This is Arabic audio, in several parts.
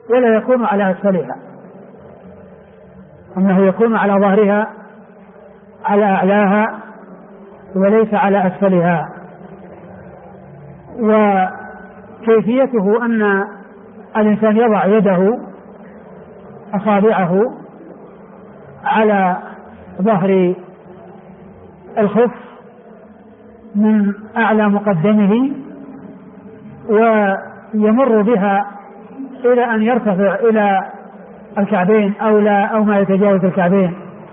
ولا يكون على أسفلها، أنه يكون على ظهرها على أعلاها وليس على أسفلها. وكيفيته أن الإنسان يضع يده أصابعه على ظهر الخف من أعلى مقدمه ويمر بها إلى أن يرتفع إلى الكعبين أو ما يتجاوز الكعبين،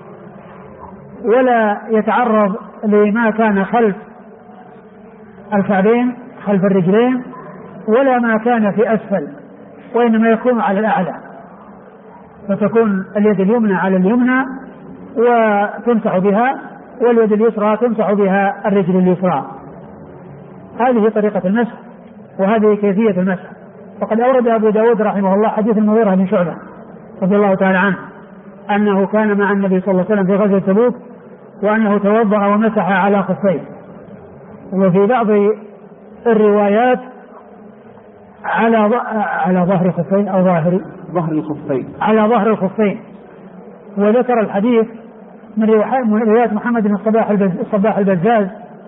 ولا يتعرض لما كان خلف الكعبين خلف الرجلين ولا ما كان في أسفل، وإنما يكون على الأعلى، فتكون اليد اليمنى على اليمنى وتمسح بها، واليد اليسرى تمسح بها الرجل اليسرى. هذه طريقة المسح وهذه كيفية المسح. وقد أورد أبو داود رحمه الله حديث المغيرة بن شعبة رضي الله تعالى عنه أنه كان مع النبي صلى الله عليه وسلم في غزوة تبوك وأنه توضأ ومسح على خفيه. وفي بعض الروايات على ظهر خفين أو ظهر الخفين، على ظهر الخفين. وذكر الحديث من رواية محمد بن الصباح البزاز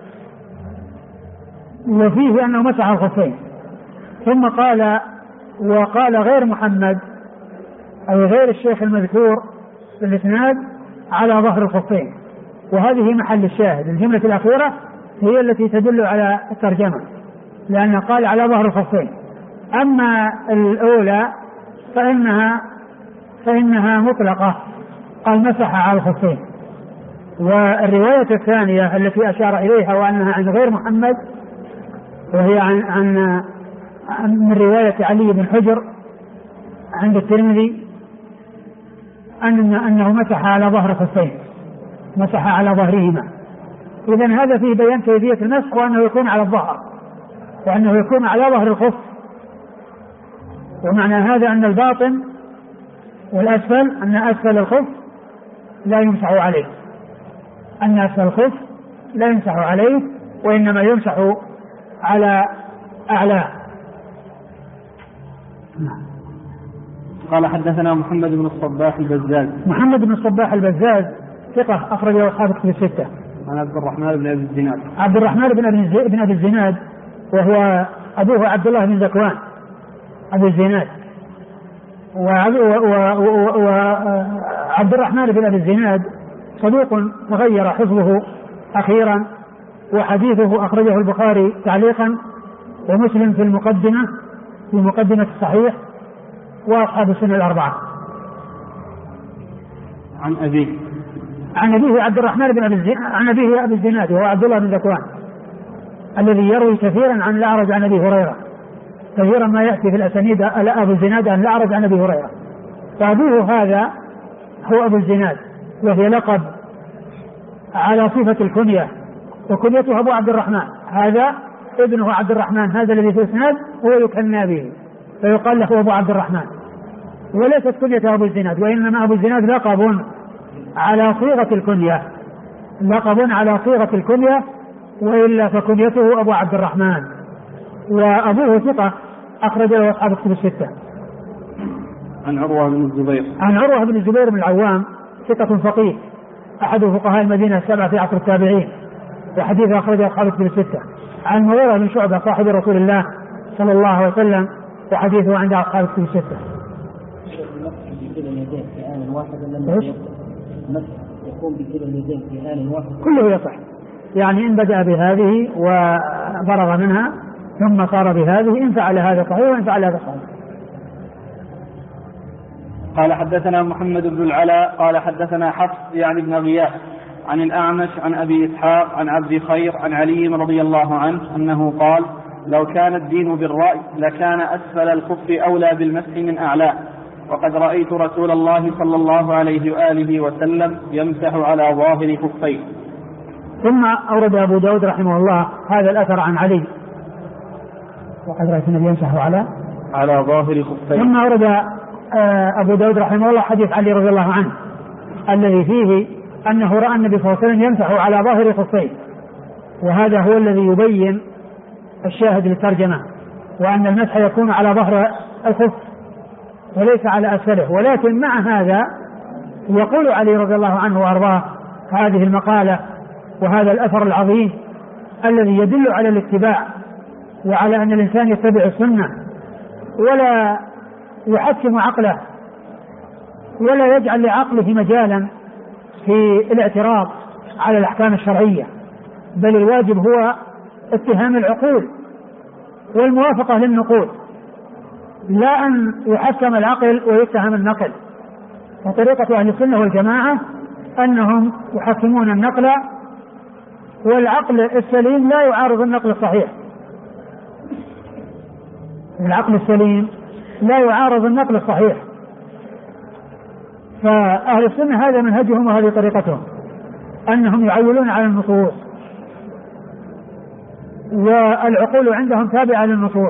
وفيه أنه مسح الخفين، ثم وقال غير محمد أو غير الشيخ المذكور في الإسناد على ظهر الخفين. وهذه محل الشاهد، الجملة الأخيرة هي التي تدل على الترجمة، لأنه قال على ظهر الخفين. أما الأولى فإنها مطلقة، قال مسح على الخفين. والرواية الثانية التي أشار إليها وأنها عن غير محمد وهي من رواية علي بن حجر عند الترمذي أنه مسح على ظهر الخفين، مسح على ظهرهما. إذن هذا فيه بيان كيفية المسح وأنه يكون على الظهر وأنه يكون على ظهر الخف. ومعنى هذا أن الباطن والأسفل أن أسفل الخف لا يمسح عليه، أن أسفل الخف لا يمسح عليه وإنما يمسح على أعلاه. قال حدثنا محمد بن الصباح البزاز. محمد بن الصباح البزاز ثقة أخرجه أصحاب الكتب الستة. عن عبد الرحمن بن أبي الزناد. عبد الرحمن بن أبي الزناد وهو أبوه عبد الله بن ذكوان أبي الزناد. وعبد الرحمن بن أبي الزناد صدوق تغير حفظه أخيرا، وحديثه أخرجه البخاري تعليقا ومسلم في مقدمة الصحيح وأصحاب السنة الأربعة. عن أبيه عبد الرحمن بن عن أبيه أبي الزناد وهو عبد الله بن ذكوان الذي يروي كثيرا عن الأعرج عن أبي هريرة، كثيرا ما يأتي في الأسانيد أبو الزناد عن الأعرج عن أبي هريرة. فأبوه هذا هو أبو الزناد، وهي لقب على صفة الكنية، وكنيته أبو عبد الرحمن. هذا ابنه عبد الرحمن، هذا الذي في الإسناد هو يكنى به فيقال له أبو عبد الرحمن، وليست كنية أبو الزناد، وإنما أبو الزناد لقب على صيغة الكنية، وإلا فكنيته أبو عبد الرحمن. وأبوه ثقة أخرج له أصحاب الكتب الستة. عن عروة بن الزبير بن العوام ثقة فقيه أحد فقهاء المدينة السبعة في عصر التابعين، وحديث أخرجه أصحاب الكتب الستة. عن المغيرة بن شعبة صاحب رسول الله صلى الله عليه وسلم، وحديثه عند أصحاب الكتب الستة. كله يصح، يعني إن بدأ بهذه وفرغ منها ثم صار بهذه، إن فعل هذا صحيح وإن فعل هذا صحيح. قال حدثنا محمد بن العلاء قال حدثنا حفص يعني بن غياث عن الأعمش عن أبي إسحاق عن عبد خير عن علي رضي الله عنه أنه قال: لو كان الدين بالرأي لكان أسفل الخف أولى بالمسح من أعلاه، وقد رأيت رسول الله صلى الله عليه وآله وسلم يمسح على ظاهر خفيه. ثم أورد أبو داود رحمه الله هذا الأثر عن علي، وقد رأيت النبي يمسح على ظاهر خفيه. ثم أورد أبو داود رحمه الله حديث علي رضي الله عنه الذي فيه أنه رأى النبي صلى الله عليه وسلم يمسح على ظاهر خفيه، وهذا هو الذي يبين الشاهد للترجمة، وأن المسح يكون على ظهر الخف وليس على أسفله. ولكن مع هذا يقول علي رضي الله عنه وأرضاه هذه المقالة وهذا الأثر العظيم الذي يدل على الاتباع وعلى أن الإنسان يتبع السنة ولا يحكم عقله ولا يجعل لعقله مجالا في الاعتراض على الأحكام الشرعية، بل الواجب هو اتهام العقول والموافقة للنقول، لا أن يحكم العقل ويتهم النقل. وطريقة أهل السنة والجماعة أنهم يحكمون النقل، والعقل السليم لا يعارض النقل الصحيح. العقل السليم لا يعارض النقل الصحيح. فأهل السنة هذا منهجهم وهذه طريقتهم، أنهم يعولون على النصوص، والعقول عندهم تابعة للنصوص،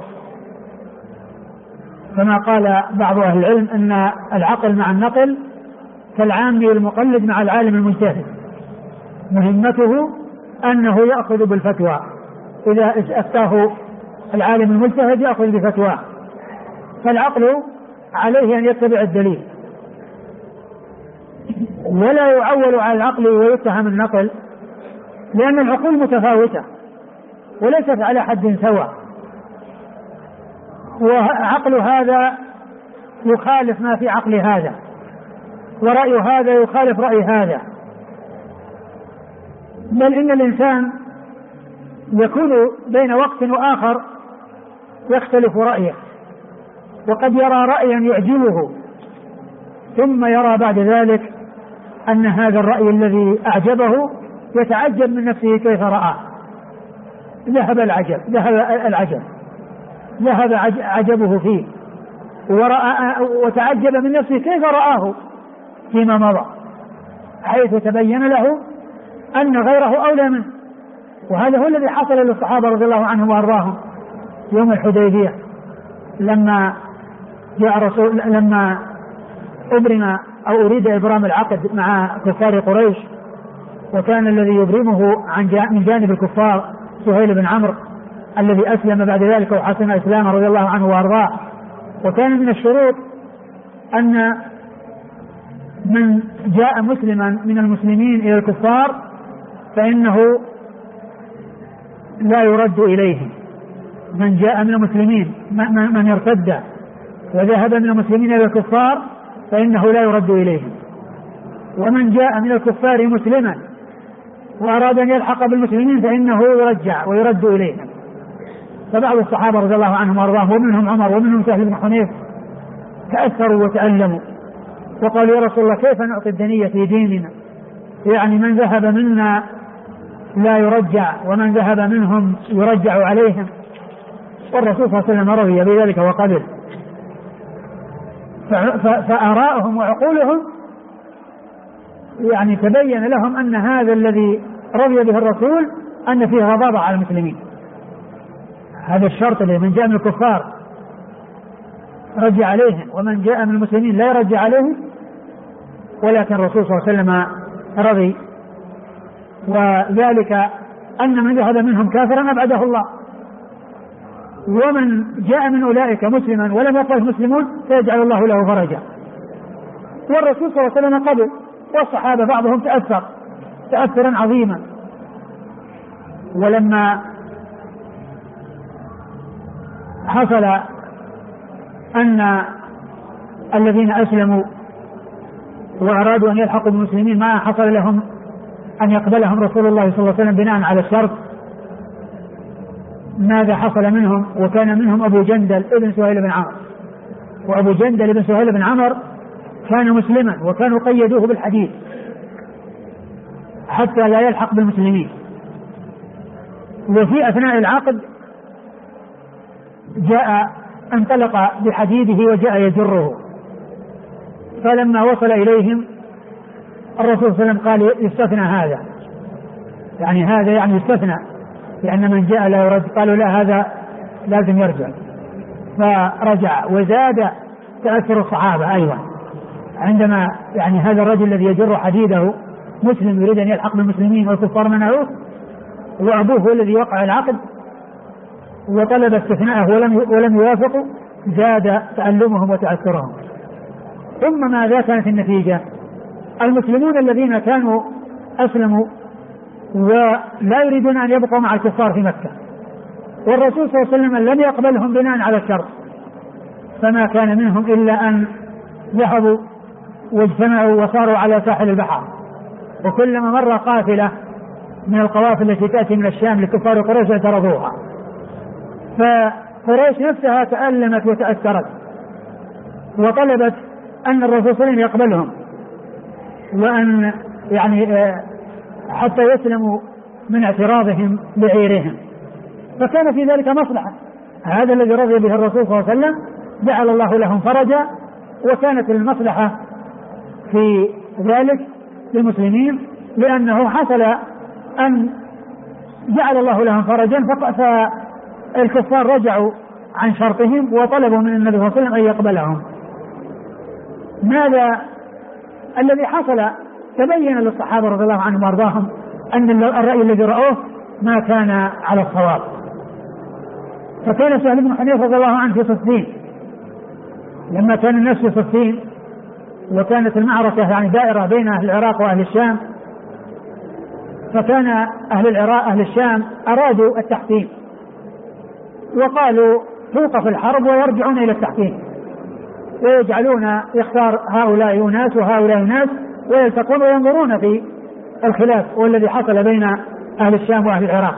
كما قال بعض أهل العلم أن العقل مع النقل كالعامي المقلد مع العالم المجتهد، مهمته أنه يأخذ بالفتوى، إذا أفتاه العالم المجتهد يأخذ بفتواه، فالعقل عليه أن يتبع الدليل، ولا يعول على العقل ويتهم النقل، لأن العقول متفاوتة وليست على حد سواء، وعقل هذا يخالف ما في عقل هذا، ورأي هذا يخالف رأي هذا، بل إن الإنسان يكون بين وقت وآخر يختلف رأيه، وقد يرى رأيا يعجبه ثم يرى بعد ذلك أن هذا الرأي الذي أعجبه يتعجب من نفسه كيف رآه، ذهب عجبه فيه، وتعجب من نفسه كيف رآه فيما مضى، حيث تبين له أن غيره أولى منه. وهذا هو الذي حصل للصحابة رضي الله عنهم وأرضاهم يوم الحديبية، لما أبرم أو أريد إبرام العقد مع كفار قريش، وكان الذي يبرمه من جانب الكفار سهيل بن عمرو الذي أسلم بعد ذلك وحسن إسلامه رضي الله عنه وأرضاه. وكان من الشروط أن من جاء مسلما من المسلمين إلى الكفار فإنه لا يرد إليه. من جاء من المسلمين من ارتد وذهب من المسلمين إلى الكفار فإنه لا يرد إليه. ومن جاء من الكفار مسلما وأراد أن يلحق بالمسلمين فإنه يرجع ويرد إليهم. فبعض الصحابة رضي الله عنهم وأرضاهم ومنهم عمر ومنهم سهل بن حنيف تأثروا وتألموا وقالوا يا رسول الله كيف نعطي الدنية في ديننا، يعني من ذهب منا لا يرجع ومن ذهب منهم يرجع عليهم. والرسول صلى الله عليه وسلم رضي بذلك وقبل. فآراءهم وعقولهم يعني تبين لهم أن هذا الذي رضي به الرسول أن فيه غضاضة على المسلمين. هذا الشرط اللي من جاء من الكفار رجع عليهم ومن جاء من المسلمين لا يرجع عليهم، ولكن الرسول صلى الله عليه وسلم رضي. وذلك أن من ذهب منهم كافرا أبعده الله، ومن جاء من أولئك مسلما ولم يقبله مسلمون فيجعل الله له فرجا. والرسول صلى الله عليه وسلم قبل، والصحابة بعضهم تأثرا عظيما. ولما حصل أن الذين أسلموا وأرادوا أن يلحقوا بالمسلمين ما حصل لهم أن يقبلهم رسول الله صلى الله عليه وسلم بناء على الشرط، ماذا حصل منهم؟ وكان منهم أبو جندل ابن سهيل بن عمرو، وأبو جندل ابن سهيل بن عمرو كان مسلما وكانوا قيدوه بالحديد حتى لا يلحق بالمسلمين. وفي أثناء العقد انطلق بحديده وجاء يجره، فلما وصل إليهم الرسول صلى الله عليه وسلم قال يستثنى هذا، يعني هذا يعني يستثنى، لأن من جاء لا يرد. قالوا لا هذا لازم يرجع، فرجع. وزاد تأثر الصحابة أيضا عندما يعني هذا الرجل الذي يجر حديده مسلم يريد أن يلحق بالمسلمين والكفار منعوه، وأبوه هو الذي وقع العقد وطلب استثناءه ولم يوافقوا، زاد تألمهم وتأثرهم. ثم ماذا كانت النتيجة؟ المسلمون الذين كانوا أسلموا ولا يريدون أن يبقوا مع الكفار في مكة، والرسول صلى الله عليه وسلم لم يقبلهم بناء على الشرط، فما كان منهم إلا أن ذهبوا واجتمعوا وصاروا على ساحل البحر، وكلما مر قافلة من القوافل التي تأتي من الشام لكفار قريش اعترضوها، فقريش نفسها تألمت وتأثرت وطلبت أن الرسول صلى الله عليه وسلم يقبلهم، وأن يعني حتى يسلموا من اعتراضهم بعيرهم، فكان في ذلك مصلحة. هذا الذي رضي به الرسول صلى الله عليه وسلم جعل الله لهم فرجا، وكانت المصلحة في ذلك للمسلمين، لأنه حصل أن جعل الله لهم فرجا، فالكفار رجعوا عن شرطهم وطلبوا من النبي صلى الله عليه وسلم أن يقبلهم. ماذا الذي حصل؟ تبين للصحابة رضي الله عنهم وارضاهم أن الرأي الذي رأوه ما كان على الصواب. فكان سهل بن حنيفة رضي الله عنه في صفين، لما كان الناس في صفين وكانت المعركة يعني دائرة بين أهل العراق وأهل الشام، فكان أهل العراق أهل الشام أرادوا التحكيم وقالوا توقف الحرب ويرجعون إلى التحكيم، ويجعلون يختار هؤلاء ناس وهؤلاء ناس ويلتقون وينظرون في الخلاف والذي حصل بين أهل الشام وأهل العراق.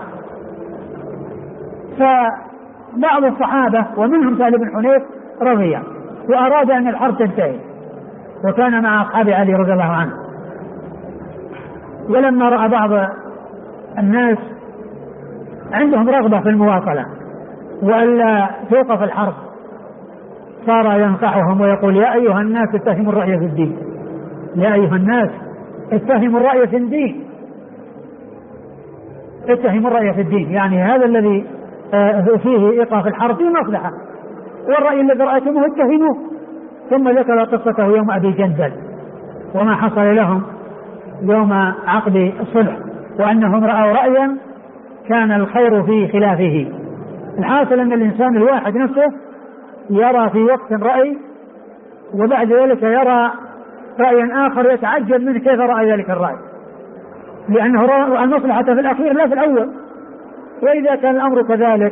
فبعض الصحابة ومنهم سهل بن حنيف رضي وأراد أن الحرب تنتهي، وكان مع أصحاب علي رضي الله عنه. ولما رأى بعض الناس عندهم رغبة في المواصلة وألا توقف الحرب، صار ينصحهم ويقول يا أيها الناس اتهموا الرأي في الدين، يا أيها الناس اتهموا الرأي في الدين، اتهموا الرأي في الدين، يعني هذا الذي فيه إيقاف الحرب فيه مصلحة، والرأي الذي رأيتموه اتهموه. ثم ذكر قصته يوم أبي جندل وما حصل لهم يوم عقد الصلح، وأنهم رأوا رأيا كان الخير في خلافه. الحاصل أن الإنسان الواحد نفسه يرى في وقت رأي وبعد ذلك يرى رأيا آخر يتعجب منه كيف رأى ذلك الرأي، لأنه رأى المصلحة في الأخير لا في الأول. وإذا كان الأمر كذلك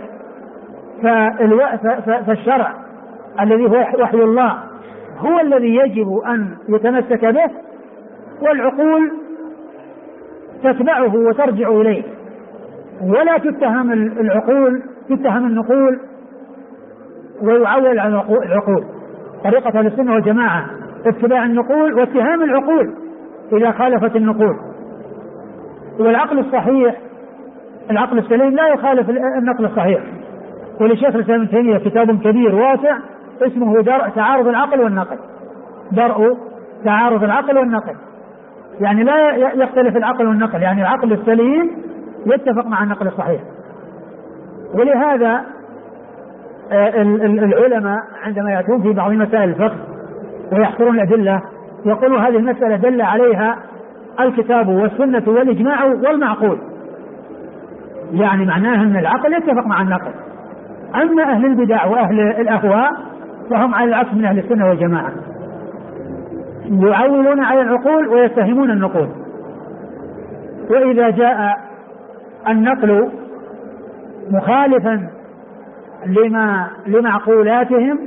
فالشرع الذي هو وحي الله هو الذي يجب أن يتمسك به، والعقول تتبعه وترجع إليه، ولا تتهم العقول، تتهم النقول ويعول على العقول. طريقة أهل السنة والجماعة اتباع النقول واتهام العقول إذا خالفت النقول. والعقل الصحيح العقل السليم لا يخالف النقل الصحيح. ولشيخ الإسلام ابن تيمية كتاب كبير واسع اسمه درء تعارض العقل والنقل، درء تعارض العقل والنقل، يعني لا يختلف العقل والنقل، يعني العقل السليم يتفق مع النقل الصحيح. ولهذا العلماء عندما يأتون في بعض مسائل الفقه ويحصرون الأدلة يقولوا هذه المسألة دل عليها الكتاب والسنة والإجماع والمعقول، يعني معناه أن العقل يتفق مع النقل. أما أهل البدع وأهل الأهواء فهم على العكس من أهل السنة والجماعة، يعولون على العقول ويتهمون النقول. وإذا جاء النقل مخالفا لمعقولاتهم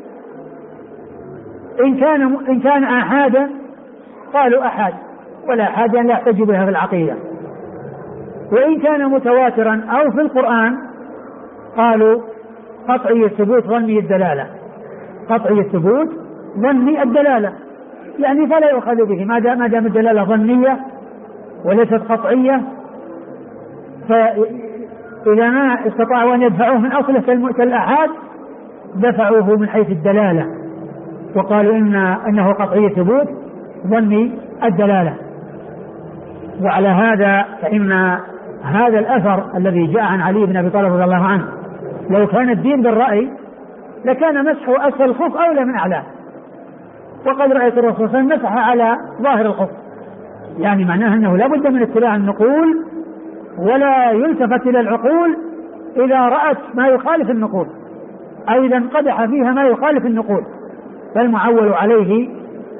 إن كان آحادا قالوا أحاد، ولا حاجة لا يحتج بها في العقيدة. وإن كان متواترا أو في القرآن قالوا قطعي الثبوت ظني الدلالة، قطعي الثبوت ظني الدلالة، يعني فلا يؤخذ به ما دام الدلالة ظنية وليست قطعية. فإذا ما استطاعوا أن يدفعوه من أصله كالأحاد دفعوه من حيث الدلالة وقالوا إنه قطعي الثبوت ظني الدلالة. وعلى هذا فإن هذا الأثر الذي جاء عن علي بن أبي طالب رضي الله عنه لو كان الدين بالرأي لكان مسح أسفل الخف أولى من أعلاه، وقد رأيت الرسول صلى الله عليه وسلم مسح على ظاهر الخف، يعني معناه أنه لا بد من اتباع النقول ولا يلتفت إلى العقول إذا رأت ما يخالف النقول أو إذا انقدح فيها ما يخالف النقول، فالمعول عليه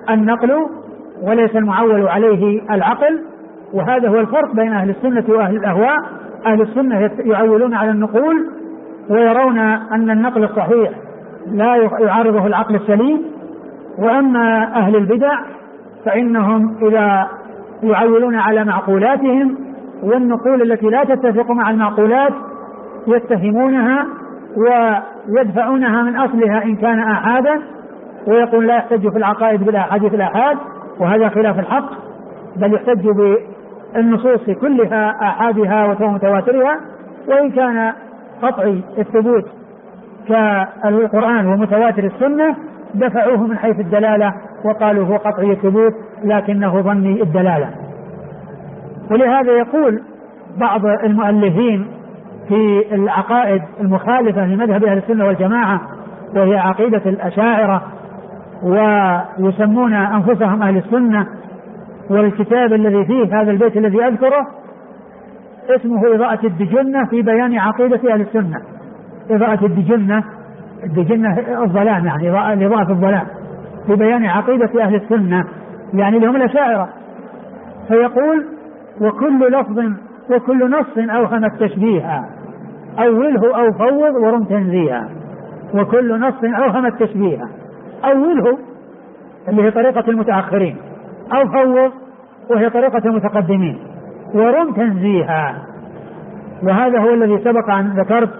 النقل وليس المعول عليه العقل. وهذا هو الفرق بين أهل السنة وأهل الأهواء. أهل السنة يعولون على النقول ويرون أن النقل الصحيح لا يعارضه العقل السليم. وأما أهل البدع فإنهم إذا يعولون على معقولاتهم والنقول التي لا تتفق مع المعقولات يتهمونها ويدفعونها من أصلها إن كان آحادا، ويقول لا يحتج في العقائد بالأحاديث الآحاد، وهذا خلاف الحق، بل يحتج بالنصوص كلها آحادها ومتواترها. وإن كان قطعي الثبوت كالقرآن ومتواتر السنة دفعوه من حيث الدلالة وقالوا هو قطعي الثبوت لكنه ظني الدلالة. ولهذا يقول بعض المؤلفين في العقائد المخالفة لمذهب أهل السنة والجماعة وهي عقيدة الأشاعرة، ويسمون أنفسهم أهل السنة، والكتاب الذي فيه هذا البيت الذي أذكره اسمه إضاءة الدجنة في بيان عقيدة أهل السنة. إضاءة الدجنة الظلام، يعني الإضاءة الظلام في بيان عقيدة أهل السنة، يعني لهم الأشاعرة. فيقول وكل لفظ وكل نص أوهم التشبيه أوله أو فوض ورم تنزيها. وكل نص أوهم التشبيه أوله اللي هي طريقة المتأخرين، أو فوض وهي طريقة المتقدمين، ورم تنزيها. وهذا هو الذي سبق أن ذكرت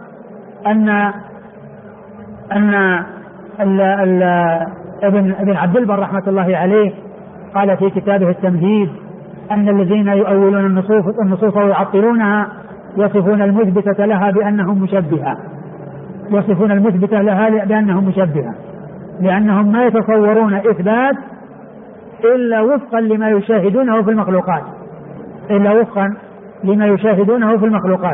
أن ابن عبد البر رحمة الله عليه قال في كتابه التمهيد أن الذين يؤولون النصوص ويعطلونها يصفون المثبتة لها بأنهم مشبهة، يصفون المثبتة لها بأنهم مشبهة، لأنهم ما يتصورون إثبات إلا وفقا لما يشاهدونه في المخلوقات، إلا وفقا لما يشاهدونه في المخلوقات.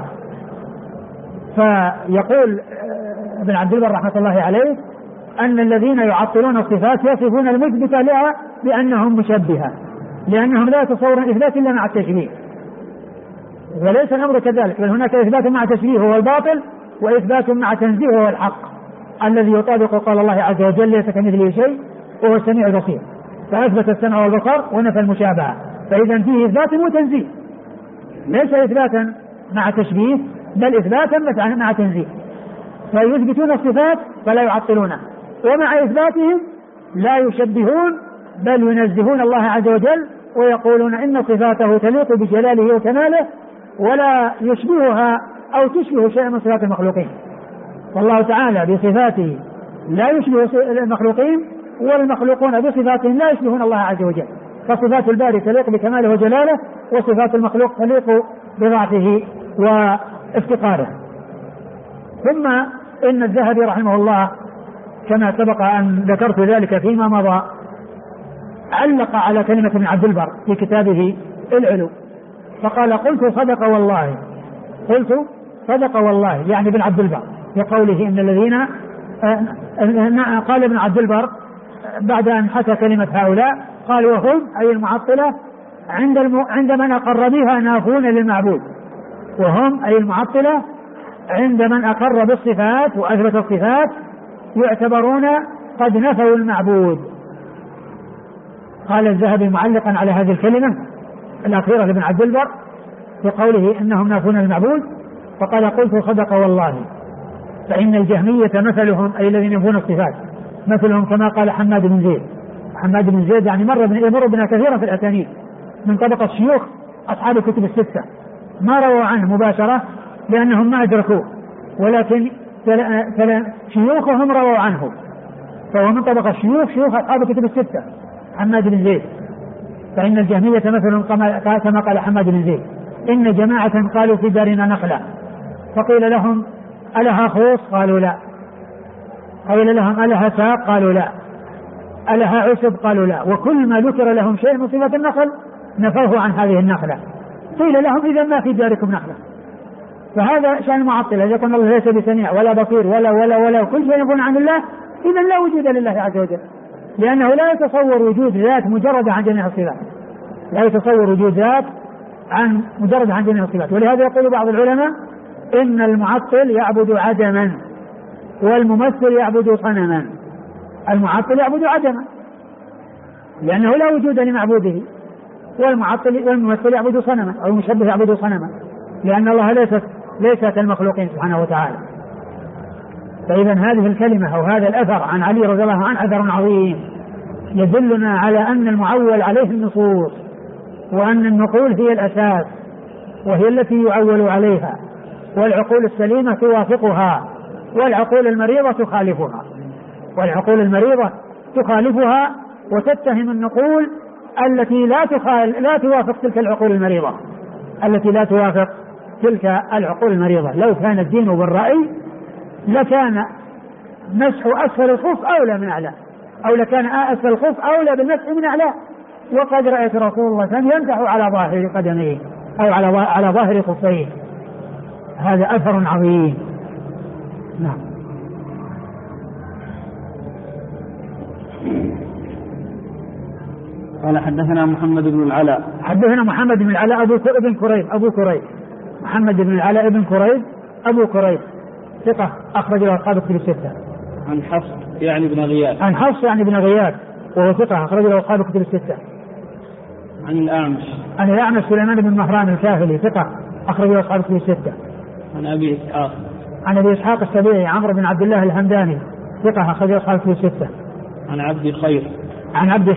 فيقول ابن عبد البر رحمة الله عليه أن الذين يعطلون الصفات يصفون المثبتة لها بأنهم مشبهة، لأنهم لا يتصورون إثبات إلا مع التشبيه. وليس الأمر كذلك، بل هناك إثبات مع تشبيه هو الباطل، وإثبات مع تنزيه هو الحق الذي يطابق قال الله عز وجل ليس كمثله شيء وهو السميع البصير، فأثبت السمع والبصر ونفى المشابهة. فإذا فيه إثبات وتنزيه، ليس إثباتا مع تشبيه بل إثباتا مع تنزيه. فيثبتون الصفات فلا يعطلونها، ومع إثباتهم لا يشبهون بل ينزهون الله عز وجل ويقولون إن صفاته تليق بجلاله وكماله ولا يشبهها أو تشبه شيئا من صفات المخلوقين. والله تعالى بصفاته لا يشبه المخلوقين، والمخلوقون بصفاتهم لا يشبهون الله عز وجل. فصفات الباري تليق بكماله وجلاله، وصفات المخلوق تليق بضعفه وافتقاره. ثم إن الذهبي رحمه الله كما سبق أن ذكرت ذلك فيما مضى علق على كلمة ابن عبد البر في كتابه العلو فقال قلت صدق والله يعني ابن عبد البر في قوله إن الذين قال ابن عبد البر بعد أن حكى كلمة هؤلاء قال وهم أي المعطلة عند من أقر بها نافون للمعبود. وهم أي المعطلة عند من أقر بالصفات وأثبت الصفات يعتبرون قد نفوا المعبود. قال الذهبي معلقا على هذه الكلمة الأخيرة لابن عبد البر في قوله إنهم نافون المعبود فقال قلت صدق والله فإن الجهمية مثلهم أي الذين ينفون الصفات مثلهم كما قال حماد بن زيد يعني يمر بنا كثيرا في الأسانيد من طبقة الشيوخ أصحاب الكتب الستة، ما رووا عنه مباشرة لأنهم ما أدركوه، ولكن شيوخهم رووا عنه، فهو من طبقة شيوخ أصحاب الكتب الستة حماد بن زيد. فإن الجهمية مثلهم كما قال حماد بن زيد إن جماعة قالوا في دارنا نخلة فقيل لهم ألها خوص قالوا لا، قيل لهم ألها ساق قالوا لا، ألها عشب قالوا لا، وكل ما ذكر لهم شيء من صفة النخل نفوه عن هذه النخلة. قيل لهم إذا ما في داركم نخلة. فهذا شأن المعطلة، إذا قلنا الله ليس بسميع ولا بصير ولا كل شيء ينفون عن الله إذا لا وجود لله عز وجل، لأنه لا يتصور وجود ذات مجرد عن جميع الصفات، لا يتصور وجود ذات عن مجرد عن جميع الصفات. ولهذا يقول بعض العلماء إن المعطل يعبد عدما والممثل يعبد صنما. المعطل يعبد عدما لأنه لا وجود لمعبوده، والممثل يعبد صنما أو المشبه يعبد صنما، لأن الله ليس كالمخلوقين سبحانه وتعالى. فإذا هذه الكلمة أو هذا الأثر عن علي رضي الله عنه أثر عظيم يدلنا على أن المعول عليه النصوص، وأن النقول هي الأساس وهي التي يعول عليها، والعقول السليمة توافقها، والعقول المريضة تخالفها وتتهم النقول التي لا توافق تلك العقول المريضة. لو كان الدين بالرأي لكان مسح أسفل الخف أولى من أعلى، أو لكان أسفل الخف أولى بالمسح من أعلى. وقد رأيت رسول الله صلى الله عليه وسلم يمسح على ظاهر قدميه أو على ظاهر خفيه. هذا أثر عظيم. نعم. قال حدثنا محمد بن العلاء. حدثنا محمد بن العلاء أبو كريب محمد بن العلاء بن كريب أبو كريب ثقة أخرج له أصحاب الكتب الستة. عن حفص يعني بن غياث وهو ثقة أخرج له أصحاب الكتب الستة. عن الأعمش سليمان بن مهران الكاهلي ثقة أخرج له أصحاب الكتب الستة. عن أبي إسحاق السبيعي عمرو بن عبد الله الهمداني ثقة أخرج له أصحاب الكتب الستة. عن عبد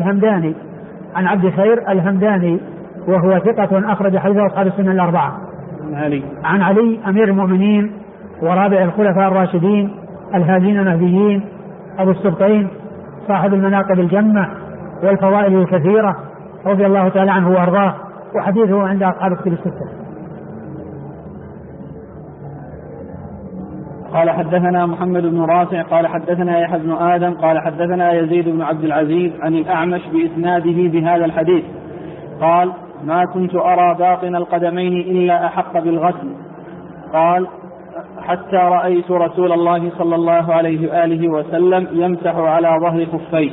خير الهمداني وهو ثقة أخرج حديثه أصحاب السنة الأربعة. عن علي أمير المؤمنين ورابع الخلفاء الراشدين الهادين المهديين أبو السبطين صاحب المناقب الجمة والفضائل الكثيرة رضي الله تعالى عنه وأرضاه، وحديثه عند أصحاب الكتب الستة. قال حدثنا محمد بن رافع قال حدثنا يحيى بن آدم قال حدثنا يزيد بن عبد العزيز عن الأعمش بإسناده بهذا الحديث قال: ما كنت أرى باطن القدمين إلا أحق بالغسل. قال: حتى رأيت رسول الله صلى الله عليه وآله وسلم يمسح على ظهر خفيه.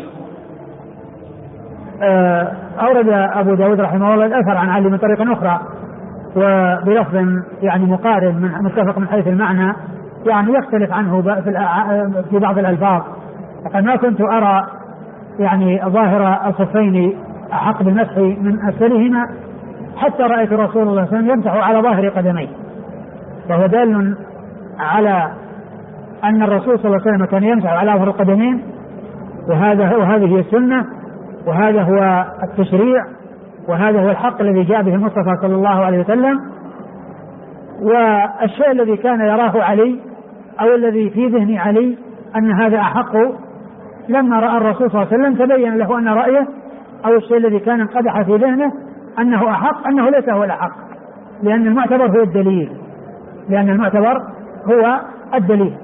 أورد أبو داود رحمه الله الأثر عن علي من طريق أخرى وبلفظ يعني مقارب متفق من حيث المعنى، يعني يختلف عنه في بعض الألفاظ. فقد ما كنت أرى يعني ظاهر الخفين أحق بالمسح من أسفلهما حتى رأيت رسول الله صلى الله عليه وسلم يمسح على ظاهر قدميه، وهو دال على أن الرسول صلى الله عليه وسلم كان يمسح على ظهر القدمين، وهذه هي السنة، وهذا هو التشريع، وهذا هو الحق الذي جاء به المصطفى صلى الله عليه وسلم. والشيء الذي كان يراه علي أو الذي في ذهن علي أن هذا أحق، لما رأى الرسول صلى الله عليه وسلم تبين له أن رأيه أو الشيء الذي كان انقدح في ذهنه أنه أحق، أنه ليس هو الأحق، لأن المعتبر هو الدليل.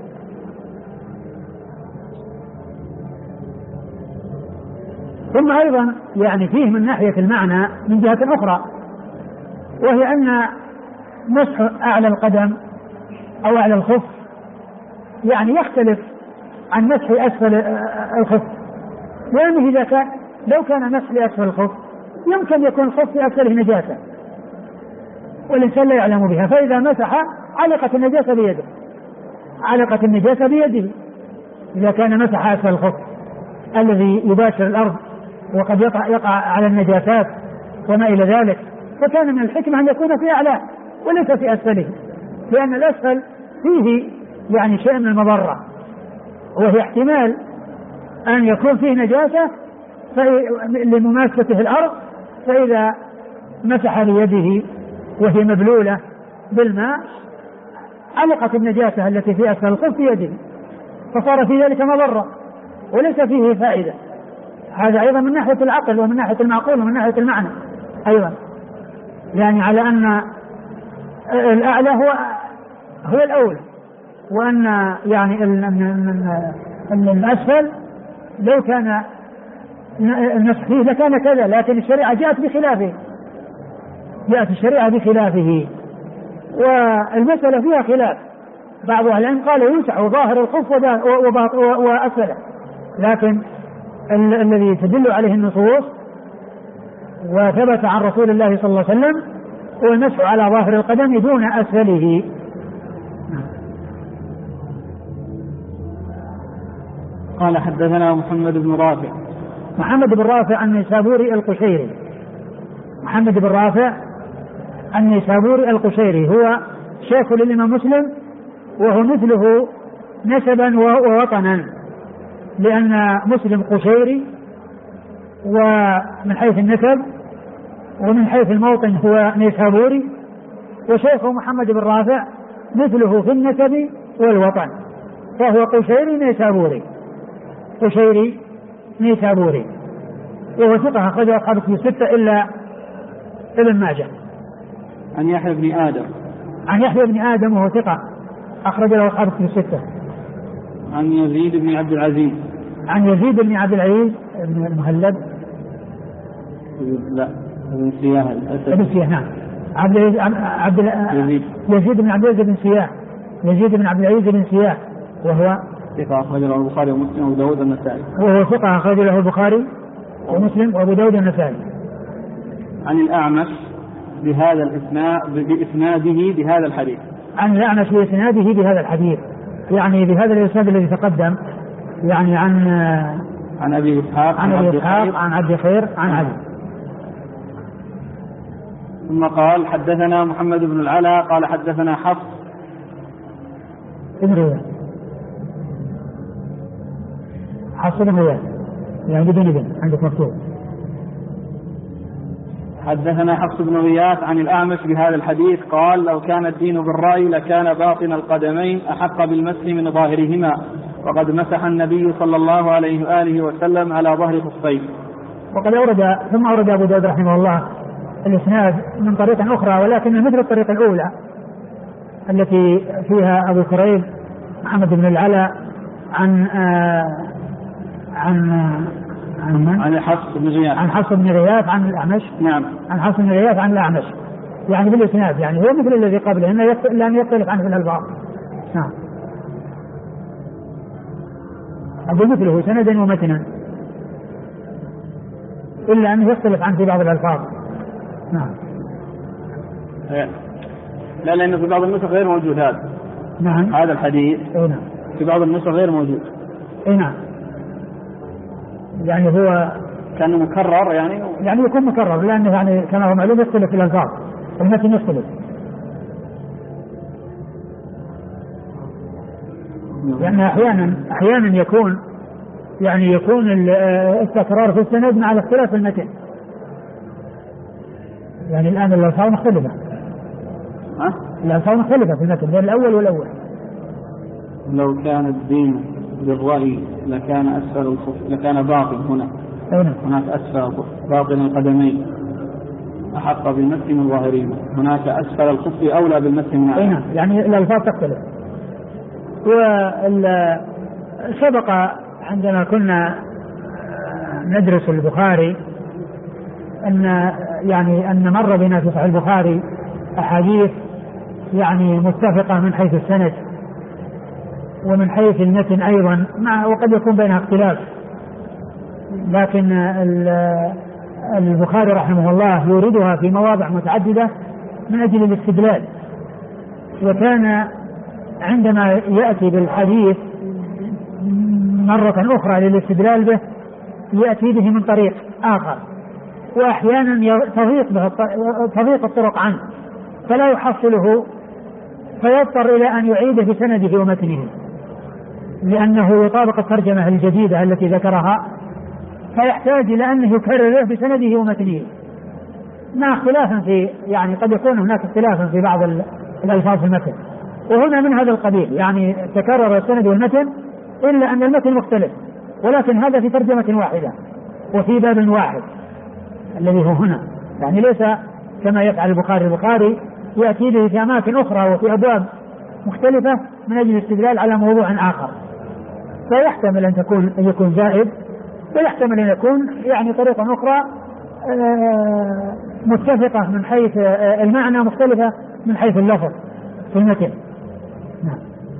ثم أيضا يعني فيه من ناحية المعنى من جهة أخرى، وهي أن مسح أعلى القدم أو أعلى الخف يعني يختلف عن مسح أسفل الخف، لأنه إذا كان لو كان مسح لأسفل الخف يمكن يكون الخف في أسفله نجاسة والإنسان لا يعلم بها، فإذا مسح علقت النجاسة بيده إذا كان مسح أسفل الخف الذي يباشر الأرض وقد يقع على النجاسات وما إلى ذلك، فكان من الحكمة أن يكون في أعلاه وليس في أسفله، لأن الأسفل فيه يعني شيء من المضرة، وهي احتمال أن يكون فيه نجاسة لمماسته الأرض، فإذا مسح بيده وهي مبلولة بالماء علقت النجاسة التي في أسفل الخف في يده، فصار في ذلك مضرة وليس فيه فائدة. هذا أيضا من ناحية العقل ومن ناحية المعقول ومن ناحية المعنى أيضا، يعني على أن الأعلى هو الأولى، وأن يعني الأسفل لو كان النسخ فيه لكان كذا، لكن الشريعة جاءت بخلافه، والمسألة فيها خلاف. بعض أهل العلم قالوا يمسح ظاهر الخف وأسفله، لكن الذي تدل عليه النصوص وثبت عن رسول الله صلى الله عليه وسلم هو المسح على ظاهر القدم دون أسفله. قال حدثنا محمد بن رافع محمد بن رافع النيسابوري القشيري. محمد بن رافع النيسابوري القشيري هو شيخ للإمام مسلم، وهو مثله نسبا ووطنا، لأن مسلم قشيري ومن حيث النسب، ومن حيث الموطن هو نيسابوري، وشيخه محمد بن رافع مثله في النسب والوطن، فهو قشيري نيسابوري، قشيري نيسابوري، وهو ثقة أخرجه أصحاب الكتب الستة إلا ابن ماجه. عن يحيى بن آدم. عن يحيى بن آدم وهو ثقة أخرج له أصحاب الكتب الستة. عن يزيد بن عبد العزيز. عن يزيد بن عبد العزيز بن المهلب. لا بن سياح. بن سياح نعم. يزيد بن عبد العزيز بن سياح. يزيد بن عبد العزيز بن سياح وهو ثقة أخرج له البخاري ومسلم وأبو داود النسائي. وهو ثقة أخرج له البخاري ومسلم وأبو داود النسائي. عن الأعمش بهذا الإسناد بإسناده بهذا الحديث. عن الأعمش بإسناده بهذا الحديث، يعني بهذا الإسناد الذي تقدم، يعني عن أبي إسحاق عن عبد خير عن علي. ثم قال حدثنا محمد بن العلا قال حدثنا حفص بن غياث. حفص بن غياث يعني بدون عندك مكتوب. حدثنا حفص بن غياث عن الأعمش بهذا الحديث قال لو كان الدين بالرأي لكان باطن القدمين أحق بالمسح من ظاهرهما، وقد مسح النبي صلى الله عليه وآله وسلم على ظهر خفيه. وقد ثم أورد أبو داود رحمه الله الإسناد من طريق أخرى، ولكن مثل الطريقة الأولى التي فيها أبو كريب محمد بن العلا عن حفص بن غياث. عن حفص بن غياث عن الأعمش. نعم. عن حفص بن غياث عن الأعمش، يعني بالإسناد، يعني هو مثل الذي قبله لم يختلف عنه في الألفاظ. نعم. أقول مثله سندا ومتنا، إلا أنه يختلف عنه في بعض الألفاظ. نعم. لا لأنه في بعض النسخ غير موجود هذا. نعم. هذا الحديث. نعم. في بعض النسخ غير موجود. نعم. يعني هو كان مكرر يعني يكون مكرر، لأنه يعني كما هو معلوم يختلف في الألفاظ، المتن يختلف. لأن أحيانا يكون التكرار في السند مع الاختلاف في المتن. يعني الآن الألفاظ مختلفة. الألفاظ مختلفة في المتن بين الأول والأول. لو كان الدين بالرأي لكان أسفل الخف، لكان باطن هنا. هناك أسفل باطن القدمين أحق بالمسح من ظاهرهما، هناك أسفل الخف أولى بالمسح من أعلى. يعني الألفاظ تختلف. وسبق عندما كنا ندرس البخاري أن مر بنا في صحيح البخاري أحاديث يعني متفقة من حيث السند ومن حيث المتن أيضا، وقد يكون بينها اختلاف، لكن البخاري رحمه الله يوردها في مواضع متعددة من أجل الاستدلال. وكان عندما يأتي بالحديث مرة أخرى للاستدلال به يأتي به من طريق آخر، وأحيانا تضيق الطرق عنه فلا يحصله، فيضطر إلى أن يعيد في سنده ومتنه لأنه يطابق الترجمة الجديدة التي ذكرها، فيحتاج إلى أنه يكرره بسنده ومتنه مع اختلاف في، يعني قد يكون هناك اختلاف في بعض الألفاظ في المتن، وهنا من هذا القبيل، يعني تكرر السند والمتن إلا أن المتن مختلف، ولكن هذا في ترجمة واحدة وفي باب واحد الذي هو هنا، يعني ليس كما يفعل البخاري يأتي به في أماكن أخرى وفي أبواب مختلفة من أجل الاستدلال على موضوع آخر، فيحتمل أن يكون زائد، ويحتمل أن يكون يعني طريقة أخرى متفقة من حيث المعنى، مختلفة من حيث اللفظ في المتن. نعم.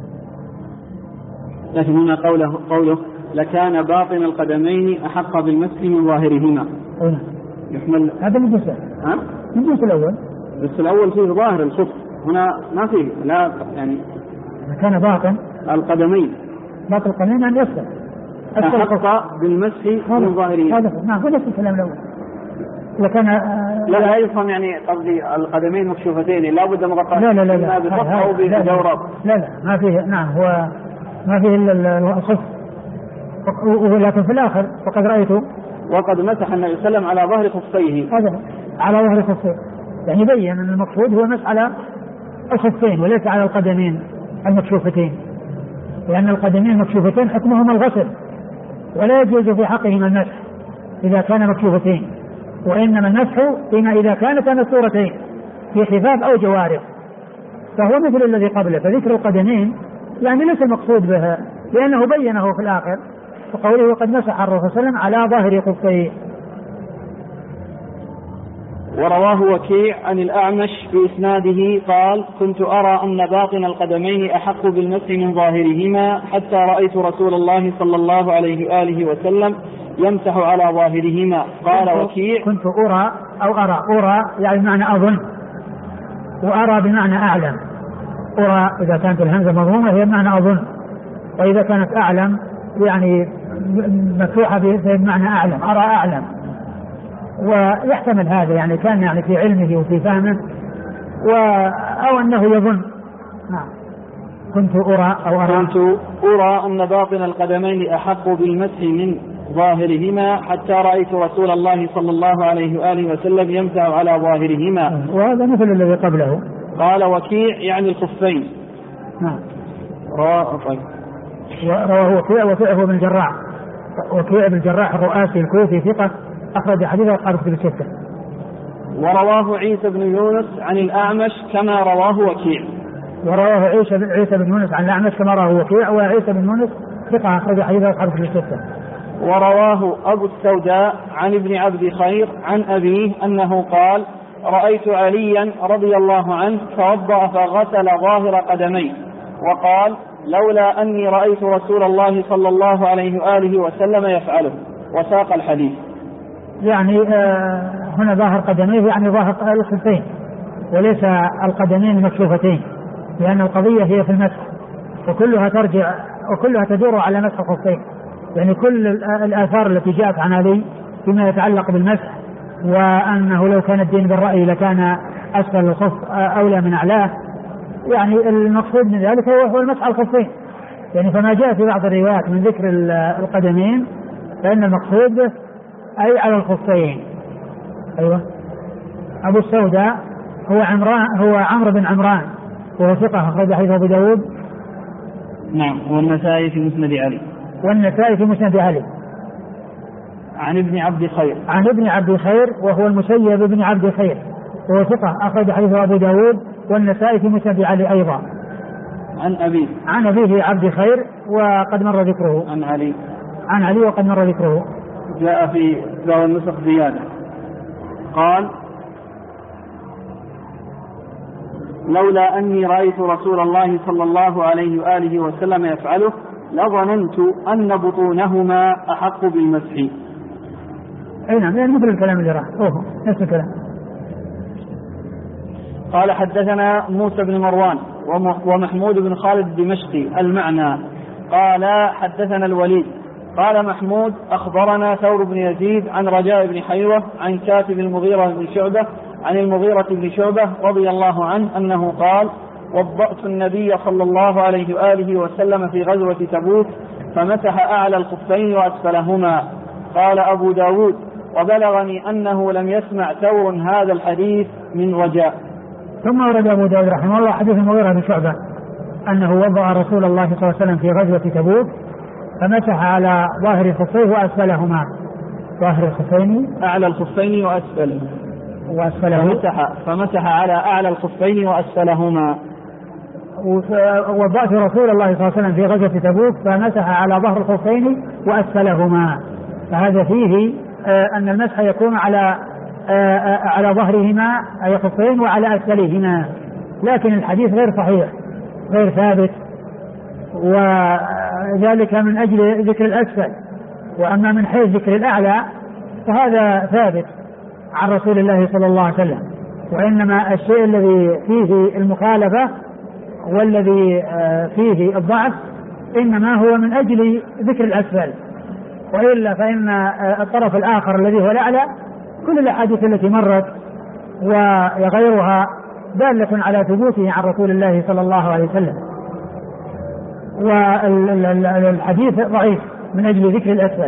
لكن هنا قوله لكان باطن القدمين أحق بالمسح من ظاهرهما. يحمل هذا من الجزء الأول. بس الأول فيه ظاهر الخف، هنا ما فيه، لا يعني كان باطن القدمين. باطن القدمين أن يسفل، أحق بالمسح من ظاهره. هذا نعم هو نفس الكلام الأول. لكن لا يفهم يعني قصدي القدمين مكشوفتين لا بد مغطاة لا بخف أو بجورب. لا ما فيه. نعم هو ما فيه إلا الخف. ولكن في الآخر وقد رأيته وقد مسح النبي صلى الله عليه وسلم على ظهر خفيه. هذا على ظهر خفيه يعني بين أن المقصود هو مسح على الخفين وليس على القدمين المكشوفتين، لأن القدمين المكشوفتين حكمهما الغسل ولا يجوز في حقهما المسح إذا كان مكشوفتين، وإنما المسح فيما إذا كانتا مستورتين في خفاف أو جوارب، فهو مثل الذي قبله. فذكر القدمين يعني ليس المقصود بها لأنه بينه في الآخر وقوله وقد مسح الرسول صلى الله عليه وسلم على ظهر خفيه. ورواه وكيع عن الأعمش بإسناده قال كنت أرى أن باطن القدمين أحق بالمسح من ظاهرهما حتى رأيت رسول الله صلى الله عليه وآله وسلم يمسح على ظاهرهما. قال وكيع كنت أرى أو أرى يعني بمعنى أظن، وأرى بمعنى أعلم. أرى إذا كانت الهمزة مضمومة هي بمعنى أظن، وإذا كانت أعلم يعني مفتوحة بمعنى أعلم، أرى أعلم. ويحتمل هذا يعني كان يعني في علمه وفي فهمه أو أنه يظن. نعم كنت أرى أن باطن القدمين أحق بالمسح من ظاهرهما حتى رأيت رسول الله صلى الله عليه وآله وسلم يمسح على ظاهرهما. وهذا مثل الذي قبله. قال وكيع يعني الخفين. نعم رواه وكيع بن الجراح. وكيع بن الجراح الرؤاسي الكوفي ثقة أخرج حديثه أصحاب كتب الستة. ورواه عيسى بن يونس عن الأعمش كما رواه وكيع. ورواه عيسى بن يونس عن الأعمش كما رواه وكيع، وعيسى بن يونس ثقة أخرج حديثه أصحاب كتب الستة. ورواه أبو السوداء عن ابن عبد خير عن أبيه أنه قال رأيت عليا رضي الله عنه توضأ فغسل ظاهر قدميه وقال لولا أني رأيت رسول الله صلى الله عليه وآله وسلم يفعله، وساق الحديث. يعني هنا ظاهر قدميه يعني ظاهر الخفين وليس القدمين المكشوفتين، لأن القضية هي في المسح وكلها ترجع وكلها تدور على مسح الخفين. يعني كل الآثار التي جاءت عن علي فيما يتعلق بالمسح وأنه لو كان الدين بالرأي لكان أسفل الخف أولى من أعلاه، يعني المقصود من ذلك هو المسح على الخفين. يعني فما جاء في بعض الروايات من ذكر القدمين فإن المقصود أي على الخفين. أيوة. أبو السوداء هو عمرو بن عمران وهو ثقة أخرج حديثه أبو داود. نعم. والنسائي في مسند علي. عن ابن عبد خير وهو المسيب بن عبد خير وهو ثقة أخرج حديثه أبو داود والنسائي في مسند علي أيضا. عن أبيه عبد خير وقد مر ذكره. عن علي وقد مر ذكره. جاء في بعض النسخ زيادة قال لولا أني رأيت رسول الله صلى الله عليه وآله وسلم يفعله لظننت أن بطونهما أحق بالمسح. أي نعم يعني مثل الكلام اللي راح نفس الكلام. قال حدثنا موسى بن مروان ومحمود بن خالد الدمشقي المعنى قال حدثنا الوليد قال محمود أخبرنا ثور بن يزيد عن رجاء بن حيوة عن كاتب المغيرة بن شعبة عن المغيرة بن شعبة رضي الله عنه أنه قال وضأت النبي صلى الله عليه وآله وسلم في غزوة تبوك فمسح أعلى الخفين وأسفلهما. قال أبو داود وبلغني أنه لم يسمع ثور هذا الحديث من رجاء. ثم ورد أبو داود رحمه الله حديث المغيرة بن شعبة أنه وضع رسول الله صلى الله عليه وسلم في غزوة تبوك فمسح على ظاهر الخفين وأسفلهما. ظاهر الخفين أعلى الخفين وأسفله فمسح على أعلى الخفين وأسفلهما. وضعت رسول الله صلى الله عليه وسلم في غزوة تبوك فمسح على ظهر الخفين وأسفلهما. فهذا فيه أن المسح يكون على ظهرهما أي الخفين وعلى أسفلهما، لكن الحديث غير صحيح غير ثابت، وذلك من أجل ذكر الأسفل. وأما من حيث ذكر الأعلى فهذا ثابت عن رسول الله صلى الله عليه وسلم، وإنما الشيء الذي فيه المخالفة والذي فيه الضعف إنما هو من أجل ذكر الأسفل وإلا فإن الطرف الآخر الذي هو الأعلى كل الأحاديث التي مرت وغيرها دالة على ثبوته عن رسول الله صلى الله عليه وسلم. والحديث ضعيف من أجل ذكر الأسفل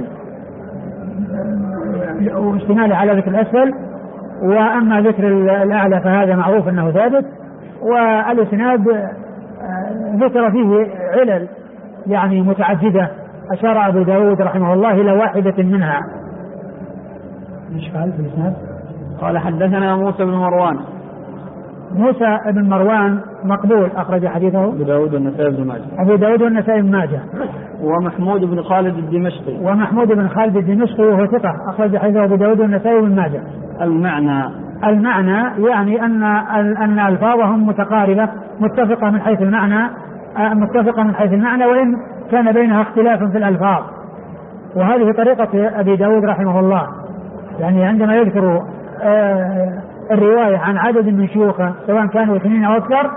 واشتماله على ذكر الأسفل، وأما ذكر الأعلى فهذا معروف أنه ثابت. والإسناد ذكر فيه علل يعني متعددة، أشار أبو داود رحمه الله إلى واحدة منها. ايش قال في الإسناد؟ قال حدثنا موسى بن مروان. موسى بن مروان مقبول، أخرج حديثه أبو داود والنسائي بن ماجه. أبو داود والنسائي بن ماجه. ومحمود بن خالد الدمشقي. ومحمود بن خالد الدمشقي وهو ثقة، أخرج حديثه أبو داود والنسائي بن ماجه. المعنى يعني أن ألفاظهم متقاربة متفقة من حيث المعنى، وإن كان بينها اختلاف في الألفاظ. وهذه طريقة أبي داود رحمه الله، يعني عندما يذكر الرواية عن عدد من شيوخه سواء كانوا 2 أو أكثر،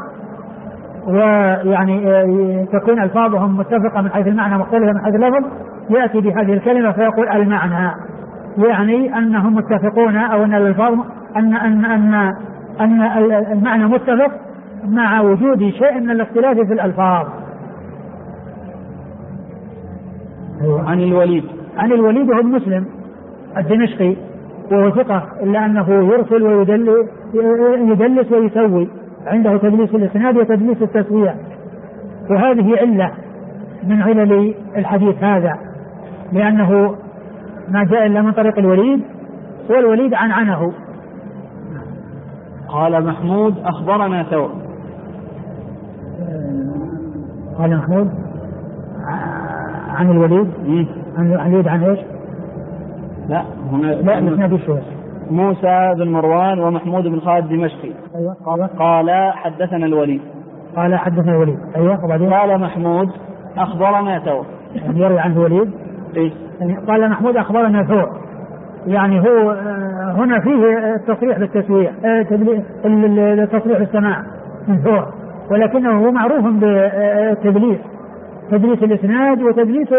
ويعني تكون ألفاظهم متفقة من حيث المعنى مختلفة من حيث اللفظ، يأتي بهذه الكلمة فيقول المعنى، يعني أنهم متفقون، أو أن الألفاظ أن المعنى متفق مع وجود شيء من الاختلاف في الألفاظ. عن الوليد وهو مسلم الدمشقي وهو ثقة، إلا أنه يرسل ويدلس ويسوي، عنده تدليس الإسناد وتدليس التسوية، وهذه علة من علل الحديث هذا، لأنه ما جاء إلا من طريق الوليد، والوليد عنه. قال محمود أخبرنا ثور. قال محمود عن الوليد. عن الوليد عن ايش؟ لا الاسناد الشهر موسى بن مروان ومحمود بن خالد الدمشقي. أيوة. قال حدثنا الوليد. أيوة. وبعدين قال محمود أخبرنا ثور، يعني يروي عنه الوليد. يعني قال محمود أخبرنا ثور، يعني هو هنا فيه التصريح بالتسوية، التصريح بالسماع من ثور، ولكنه هو معروف بالتدليس، تدليس الإسناد وتدليس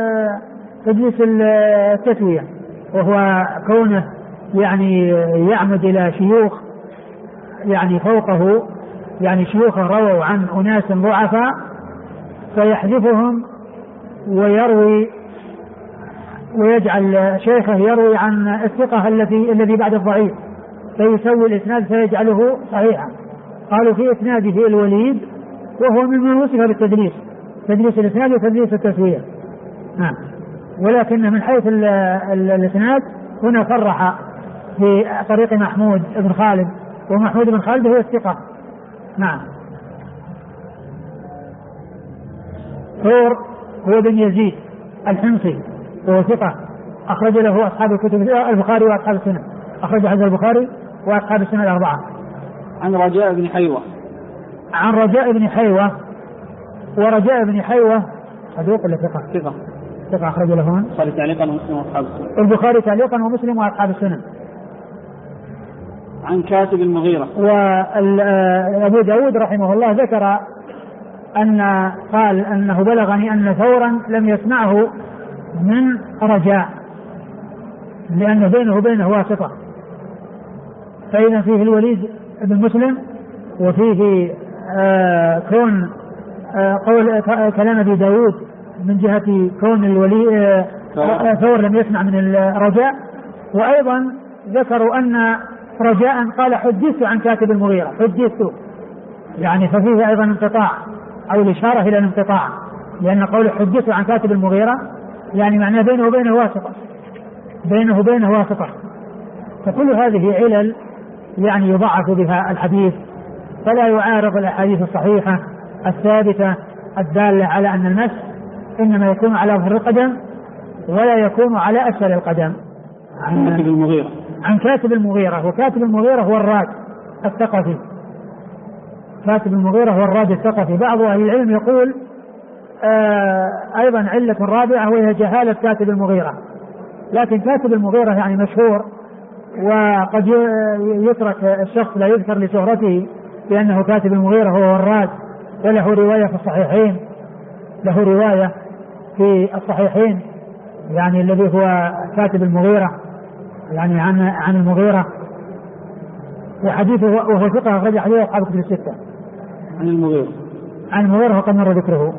التسوية، وهو كونه يعني يعمد إلى شيوخ يعني فوقه، يعني شيوخه رووا عن أناس ضعفاء فيحذفهم ويروي، ويجعل شيخه يروي عن الثقة الذي بعد الضعيف، فيسوي الإسناد فيجعله صحيحا. قالوا في إسناده الوليد وهو ممن وصف بالتدليس، تدليس الإسناد وتدليس التسوية. نعم. ولكن من حيث الإسناد هنا صرح في طريق محمود بن خالد، ومحمود بن خالد هو الثقة. نعم. ثور هو بن يزيد الحمصي وهو ثقة، أخرج له أصحاب الكتب البخاري وأصحاب السنن، أخرج حديث البخاري وأصحاب السنن الأربعة. عن رجاء بن حيوة. ورجاء بن حيوة صدوق ولا ثقة؟ ثقة، أخرج له البخاري تعليقا ومسلم وأصحاب السنن. البخاري تعليقا ومسلم وأصحاب السنن. عن كاتب المغيرة. وأبو داود رحمه الله ذكر قال أنه بلغني أن ثورا لم يسمعه من رجاء، لأنه بينه وبينه واسطة، فإذا فيه الوليد بن مسلم، وفيه كون قول كلام أبي داود من جهة كون الولي ثور لم يسمع من الرجاء. وأيضا ذكروا أن رجاء قال حدثت عن كاتب المغيرة، حدثت، يعني ففيه أيضا انقطاع أو الإشارة إلى الانقطاع، لأن قول حدثت عن كاتب المغيرة يعني معناه بينه وبينه واسطة. فكل هذه علل يعني يضعف بها الحديث، فلا يعارض الأحاديث الصحيحة الثابتة الدالة على أن المس إنما يكون على ظهر القدم ولا يكون على أسفل القدم. عن كاتب المغيرة. وكاتب المغيرة هو الراد الثقفي. بعض أهل العلم يقول أيضا علة رابعة وهي جهالة كاتب المغيرة، لكن كاتب المغيرة يعني مشهور، وقد يترك الشخص لا يذكر لشهرته لأنه كاتب المغيرة هو الراد، وله رواية في الصحيحين، يعني الذي هو كاتب المغيرة، يعني عن المغيرة، وحديثه وهو ثقة أخرج حديثه أصحاب الكتب الستة. عن المغيرة وقد مر ذكره.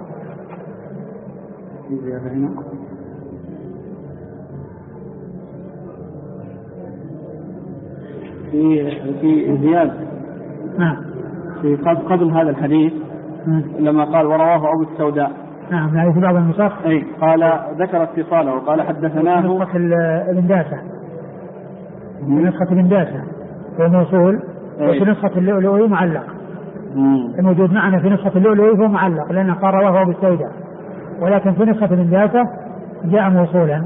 في زيادة في قبل هذا الحديث لما قال ورواه أبو السوداء. نعم، يعني في بعض النسخ قال ذكر اتصاله وقال حدثناه نسخة الإنداسة، نسخة الإنداسة هو موصول، وفي نسخة اللؤلؤي معلق. الموجود معنا في نسخة اللؤلؤي هو معلق لأنه قال رواه أبو السوداء، ولكن في نسخة الإنداسة جاء موصولا.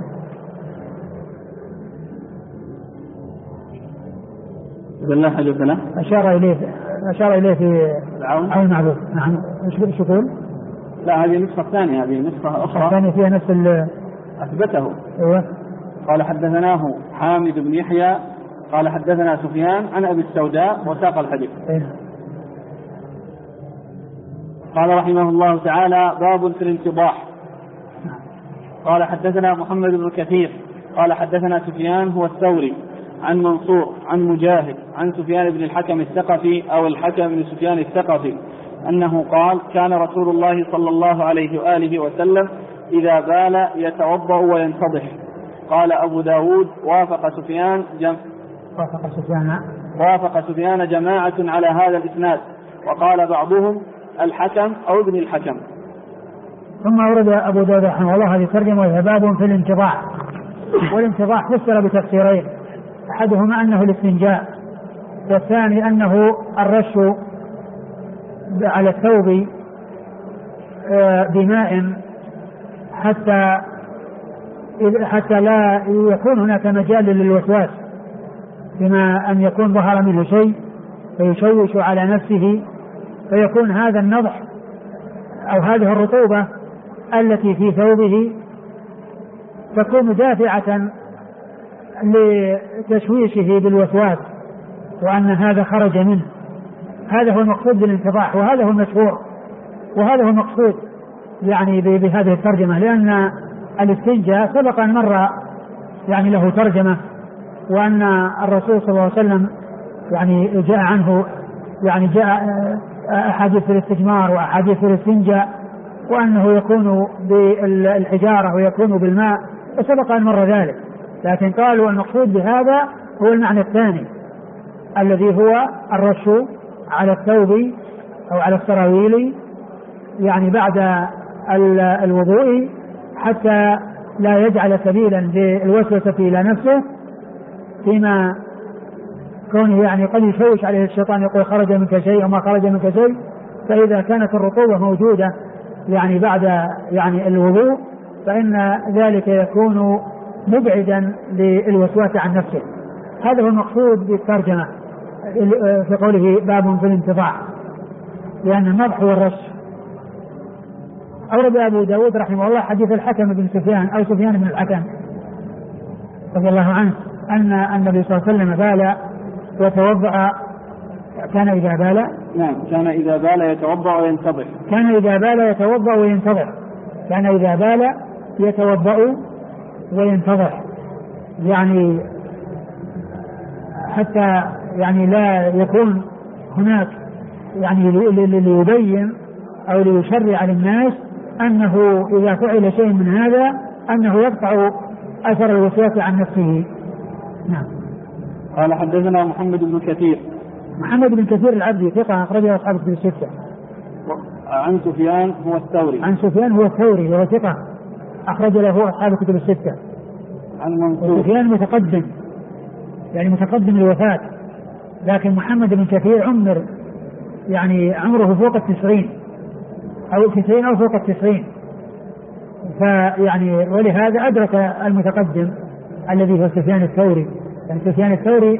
بالله حدث له أشار إليه في عون المعبود. نعم. ايش يقول؟ لا، هذه نسخة ثانية، هذه نسخة أخرى ثانية فيها نفس أثبته. أيوة. قال حدثناه حامد بن يحيى قال حدثنا سفيان عن أبي السوداء وساق الحديث. أيوة. قال رحمه الله تعالى باب في الانتضاح. قال حدثنا محمد بن كثير قال حدثنا سفيان هو الثوري عن منصور عن مجاهد عن سفيان بن الحكم الثقفي أو الحكم بن سفيان الثقفي أنه قال كان رسول الله صلى الله عليه وآله وسلم إذا بال يتوضأ وينتضح. قال أبو داود وافق سفيان جماعة على هذا الإسناد، وقال بعضهم الحكم أو ابن الحكم. ثم أورد أبو داود رحمه الله هذه ترجمة باب في الانتضاح. والانتضاح فسر بتفسيرين، أحدهما أنه الاستنجاء، والثاني أنه الرش على الثوب بماء حتى لا يكون هناك مجال للوسواس، بما أن يكون ظهر منه شيء فيشوش على نفسه، فيكون هذا النضح أو هذه الرطوبة التي في ثوبه تكون دافعة لتشويشه بالوسواس، وأن هذا خرج منه. هذا هو المقصود بالانتضاح، وهذا هو المشهور، وهذا هو المقصود يعني بهذه الترجمة، لأن الاستنجاء سبق أن مر يعني له ترجمة، وأن الرسول صلى الله عليه وسلم يعني جاء عنه يعني جاء أحاديث في الاستجمار وأحاديث في الاستنجاء، وأنه يكون بالحجارة ويكون بالماء، وسبق أن مر ذلك. لكن قالوا المقصود بهذا هو المعنى الثاني الذي هو الرش على الثوب أو على السراويل يعني بعد الوضوء، حتى لا يجعل سبيلا للوسوسة إلى نفسه، فيما كونه يعني قد يشوش عليه الشيطان يقول خرج منك شيء أو ما خرج منك شيء. فإذا كانت الرطوبة موجودة يعني بعد يعني الوضوء، فإن ذلك يكون مبعدا للوسواس عن نفسه. هذا هو المقصود بالترجمة في قوله باب في الانتضاح، لأن النضح هو الرش. أورد أبو داود رحمه الله حديث الحكم بن سفيان أو سفيان بن الحكم رضي الله عنه أن النبي صلى الله عليه وسلم بال وتوضأ. كان إذا بال كان إذا بال يتوضأ وينتضح. كان إذا بال يتوضأ وينتضح. كان إذا بال يتوضأ وينتضح، يعني حتى يعني لا يكون هناك يعني ليبين أو ليشرع للناس أنه إذا فعل شيء من هذا أنه يقطع أثر الوسواس عن نفسه. نعم. قال حدثنا محمد بن كثير. محمد بن كثير العبدي ثقة أخرجه أصحاب الكتب الستة. عن سفيان هو الثوري. عن سفيان هو الثوري وهو ثقة أخرج له أصحاب الكتب الستة. عن منصور. سفيان متقدم يعني متقدم الوفاة، لكن محمد بن كثير عمر يعني عمره فوق 90 أو 90 أو فوق 90، فيعني ولهذا أدرك المتقدم الذي هو سفيان الثوري. يعني سفيان الثوري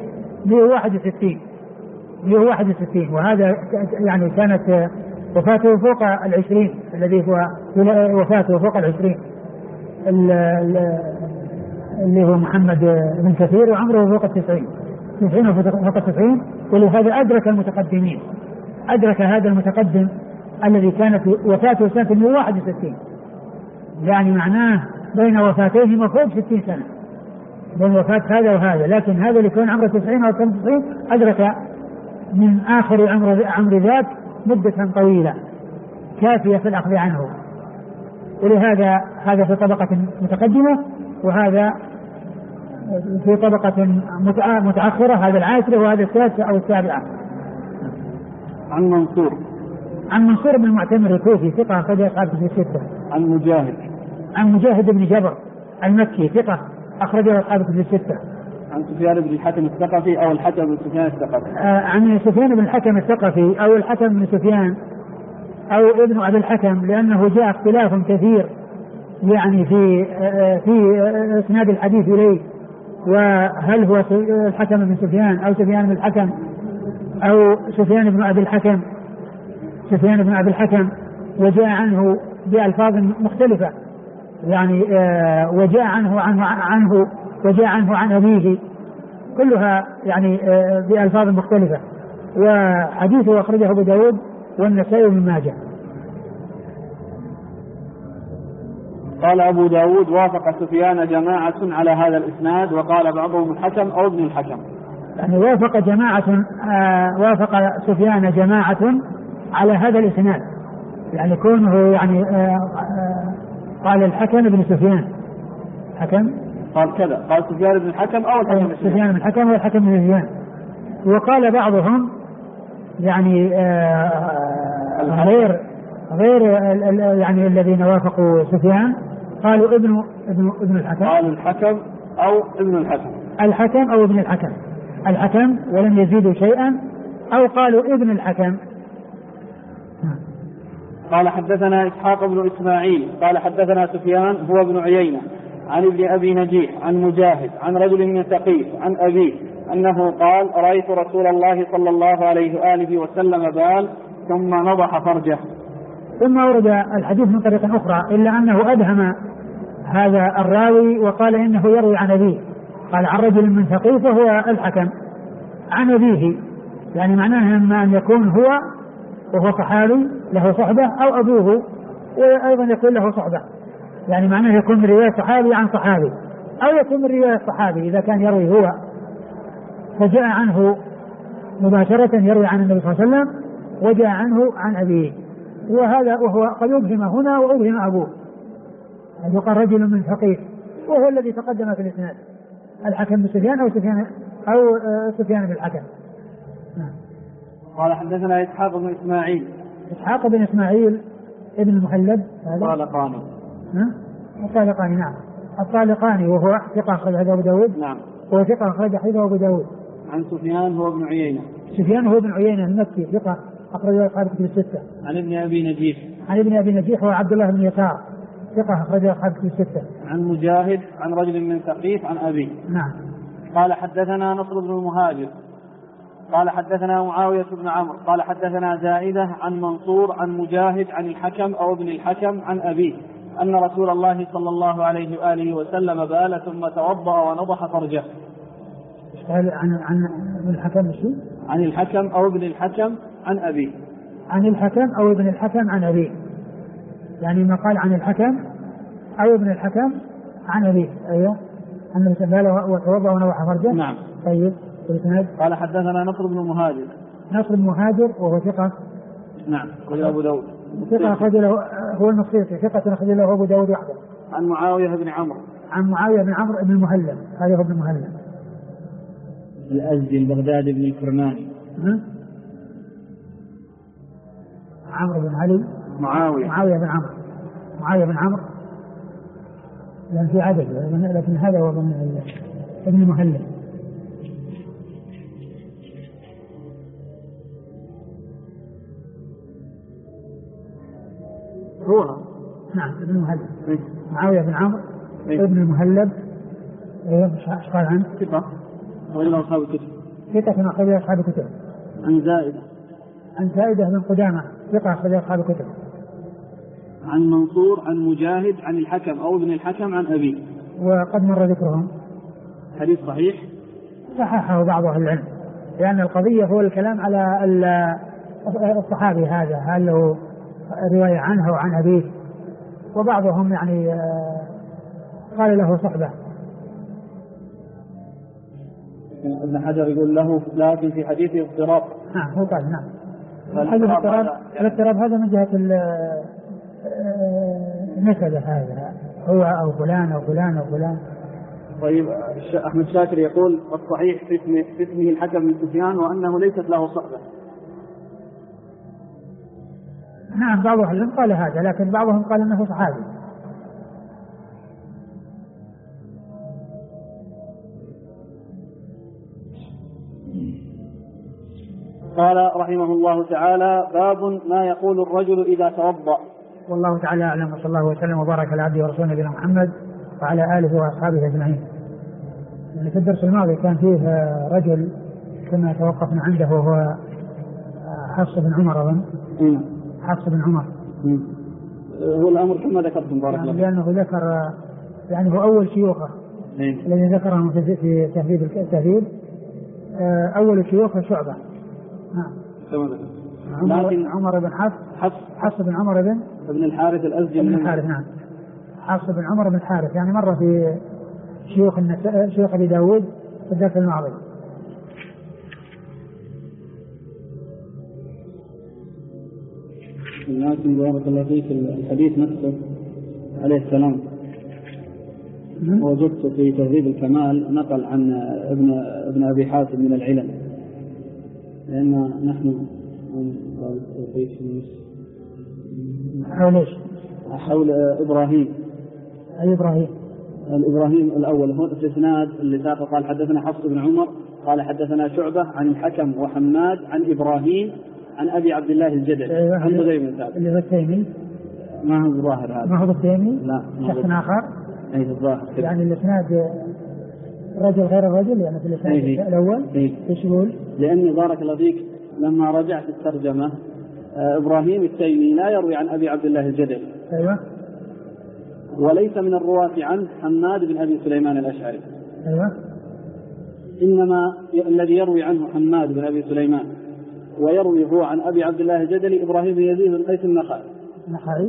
161 وهذا يعني كانت وفاته فوق 20 الذي هو وفاته فوق 20 اللي هو محمد بن كثير وعمره فوق 90 فوق 90. ولهذا أدرك المتقدمين، أدرك هذا المتقدم الذي كانت وفاته سنة 161. يعني معناه بين وفاتيهما فوق 60 سنة، بين وفاة هذا وهذا، لكن هذا اللي كان عمره 90 أو 95 أدرك من آخر عمر ذاك مدة طويلة كافية في الأخذ عنه. ولهذا هذا في طبقة متقدمة وهذا في طبقة متأخرة، هذا العاشرة وهذا السادسة أو السابعة. عن منصور بن المعتمر الكوفي ثقة أخرج أصحاب الكتب الستة. عن مجاهد بن جبر المكي ثقة أخرج أصحاب الكتب الستة. عن سفيان بن الحكم الثقفي أو الحكم بن سفيان الثقفي. عن سفيان بن الحكم الثقفي أو الحكم بن سفيان أو ابن أبي الحكم، لأنه جاء اختلاف كثير يعني في إسناد الحديث إليه، وهل هو الحكم بن سفيان أو سفيان بن الحكم أو سفيان بن أبي الحكم. سفيان بن أبي الحكم وجاء عنه بألفاظ مختلفة يعني وجاء عنه عن أبيه، كلها يعني بألفاظ مختلفة. وحديثه أخرجه أبو داود والنسائي وابن ماجه. قال أبو داود وافق سفيان جماعة على هذا الإسناد، وقال بعضهم الحكم أو ابن الحكم. يعني وافق سفيان جماعة على هذا الإسناد، يعني كونه يعني قال الحكم بن سفيان حكم، قال كذا، قال سفيان بن الحكم أو الحكم سفيان بن الحكم والحكم بن سفيان. وقال بعضهم يعني غير يعني الذين وافقوا سفيان قالوا ابن الحكم، قالوا الحكم أو ابن الحكم، الحكم أو ابن الحكم، الحكم ولم يزيدوا شيئا، أو قالوا ابن الحكم. قال حدثنا إسحاق بن إسماعيل قال حدثنا سفيان هو ابن عيينة عن ابن أبي نجيح عن مجاهد عن رجل من ثقيف عن أبيه أنه قال رأيت رسول الله صلى الله عليه وآله وسلم بال ثم نضح فرجه. ثم ورد الحديث من طريق أخرى إلا أنه أدهم هذا الراوي وقال إنه يروي عن أبيه، قال عن رجل من ثقيف وهو الحكم عن أبيه، يعني معناه إما أن يكون هو وهو صحابي له صحبة أو أبوه وأيضا يكون له صحبة، يعني معناه يكون من رواية صحابي عن صحابي أو يكون من رواية صحابي إذا كان يروي هو فجاء عنه مباشرة يروي عن النبي صلى الله عليه وسلم وجاء عنه عن أبيه، وهو قد أبهم هنا وأبهم أبوه، يقال رجل من ثقيف وهو الذي تقدم في الإسناد الحكم بن سفيان أو سفيان بن الحكم. قال حدثنا إسحاق بن إسماعيل. إسحاق بن إسماعيل ابن المهلب الطالقاني. الطالقاني نعم، الطالقاني وهو ثقة أخرجه أبو داود. نعم. هو ثقة أخرجه أبو داود. عن سفيان هو ابن عيينة. سفيان هو ابن عيينة المكي ثقة أخرجه أصحاب الكتب الستة. عن ابن أبي نجيح. عن ابن أبي نجيح هو عبد الله بن يسار ثقة أخرجه أصحاب الكتب الستة. عن مجاهد عن رجل من ثقيف عن أبيه. نعم. قال حدثنا نصر بن المهاجر قال حدثنا معاوية بن عمرو قال حدثنا زائدة عن منصور عن مجاهد عن الحكم أو ابن الحكم عن أبيه أن رسول الله صلى الله عليه وآله وسلم بال ثم توضأ ونضح فرجه. عن الحكم شو؟ عن الحكم أو ابن الحكم عن أبيه. عن الحكم أو ابن الحكم عن أبيه، يعني ما قال عن الحكم أو ابن الحكم عن أبيه. أيوه أنه بال وتوضأ ونضح فرجه. نعم. طيب. قال حدثنا نصر بن المهاجر. نصر بن المهاجر وهو ثقة. نعم. رجل أبو داود. ثقة أخرج له هو النصيري ثقة أخرج له أبو داود وحده. عن معاوية بن عمرو. عن معاوية بن عمرو بن المهلب، هذا هو ابن المهلب. الأزدي البغدادي بن الكرماني. عمرو بن علي. معاوية بن عمرو لأن في عدد، لكن هذا هو ابن المهلب. هو نعم ابن المهلب. معاوية بن عمرو ابن المهلب. ايش قال عنه؟ ثقة أخرج أصحاب الكتب. ثقة أخرج أصحاب الكتب. عن زائدة بن قدامة ثقة أخرج أصحاب الكتب. عن منصور عن مجاهد عن الحكم أو ابن الحكم عن أبيه، وقد مر ذكرهم. حديث صحيح صححه بعض أهل العلم، لأن القضية هو الكلام على الصحابي هذا هل له رواية عنه وعن أبيه، وبعضهم يعني قال له صحبة. ابن حجر يقول له لكن في حديثه اضطراب. نعم هو قال نعم. الاضطراب هذا من جهة النسبة، هذا هو أو فلان أو فلان أو فلان. طيب أحمد شاكر يقول الصحيح في اسمه الحكم بن سفيان وأنه ليست له صحبة. نعم بعض أهل العلم قال هذا، لكن بعضهم قال أنه صحابي. قال رحمه الله تعالى: باب ما يقول الرجل إذا توضأ. والله تعالى أعلم، وصلى الله وسلم وبارك على عبده ورسوله نبينا محمد وعلى آله وأصحابه أجمعين. في الدرس الماضي كان فيه رجل كما توقفنا عنده وهو حفص بن عمر أظن. حفص بن عمر. هو الأمر كما ذكرتم بارك الله. لأنه ذكر يعني هو أول شيوخه الذي ذكرهم في تهذيب أول شيوخه شعبة. لكن عمر بن حفص بن عمر بن الحارث الأزدي بن الحارث. نعم حفص بن عمر بن الحارث، يعني مرة في شيوخ أبي داود في الدرس الماضي. لكن بارك الله فيك الحديث نفسه عليه السلام وجدت في تهذيب الكمال نقل عن ابن أبي حاتم من العلل، لأن نحن حول إبراهيم. أي إبراهيم؟ الإبراهيم الأول هو الإسناد اللي ساق قال حدثنا حفص بن عمر قال حدثنا شعبة عن الحكم وحماد عن إبراهيم عن أبي عبد الله الجدل عن مزيد بن ثابت. اللي هو التيمي؟ ما هو الظاهر هذا. ما هو التيمي؟ لا شخص آخر. أي الظاهر. يعني الإسناد رجل غير الرجل، يعني في الإسناد الأول. إيش يقول؟ لأن بارك الله فيك لما رجعت الترجمة إبراهيم التيمي لا يروي عن أبي عبد الله الجدل. أيوة. وليس من الرواة عنه حماد بن أبي سليمان الأشعري. أيوة. إنما الذي يروي عنه حماد بن أبي سليمان ويروي هو عن أبي عبد الله الجدلي إبراهيم بن يزيد بن قيس النخعي.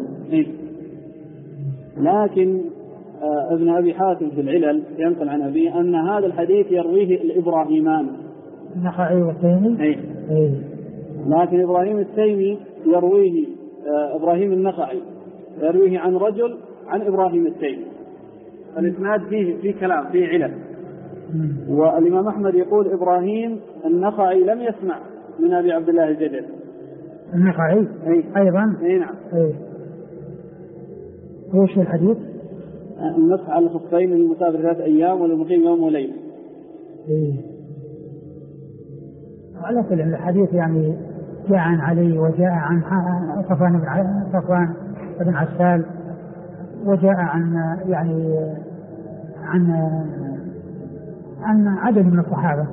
لكن ابن أبي حاتم في العلل ينقل عن أبيه أن هذا الحديث يرويه الإبراهيمان النخعي والتيمي. لكن إبراهيم التيمي يرويه إبراهيم النخعي يرويه عن رجل عن إبراهيم التيمي. الإسناد فيه كلام فيه علل. والإمام أحمد يقول إبراهيم النخعي لم يسمع من أبي عبد الله الجدل. النخعي أيضا. نعم. وش الحديث؟ النصح على الخفين للمسافر 3 أيام وللمقيم يوم وليلة. على كل الحديث يعني جاء عن علي وجاء عن صفوان بن عسال وجاء عن يعني عن عدد من الصحابة.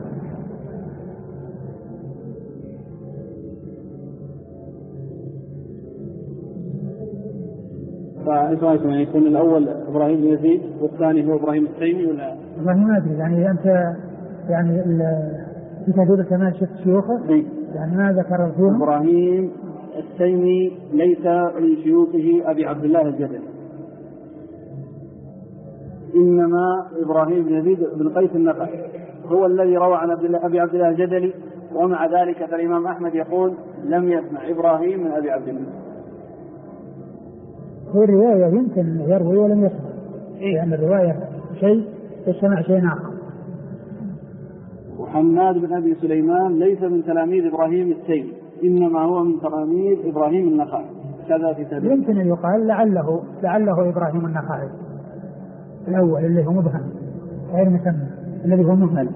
فإيش رأيكم يعني يكون الأول إبراهيم بن يزيد والثاني هو إبراهيم التيمي ولا؟ والله ما أدري، يعني أنت يعني في تهذيب الكمال شفت شيوخه؟ يعني ما ذكر فيهم؟ إبراهيم التيمي ليس من شيوخه أبي عبد الله الجدلي، إنما إبراهيم بن يزيد بن قيس النخعي هو الذي روى عن أبي عبد الله الجدلي. ومع ذلك فالإمام أحمد يقول لم يسمع إبراهيم من أبي عبد الله. هو الرواية يمكن يروي ولم يسمع، لأن الرواية شيء يسمع شيء آخر. وحماد بن أبي سليمان ليس من تلاميذ إبراهيم التيمي، إنما هو من تلاميذ إبراهيم النخعي. كذا في تدريب. يمكن أن يقال لعله إبراهيم النخعي الأول اللي هو مبهم غير مسمى، الذي هو مهمل.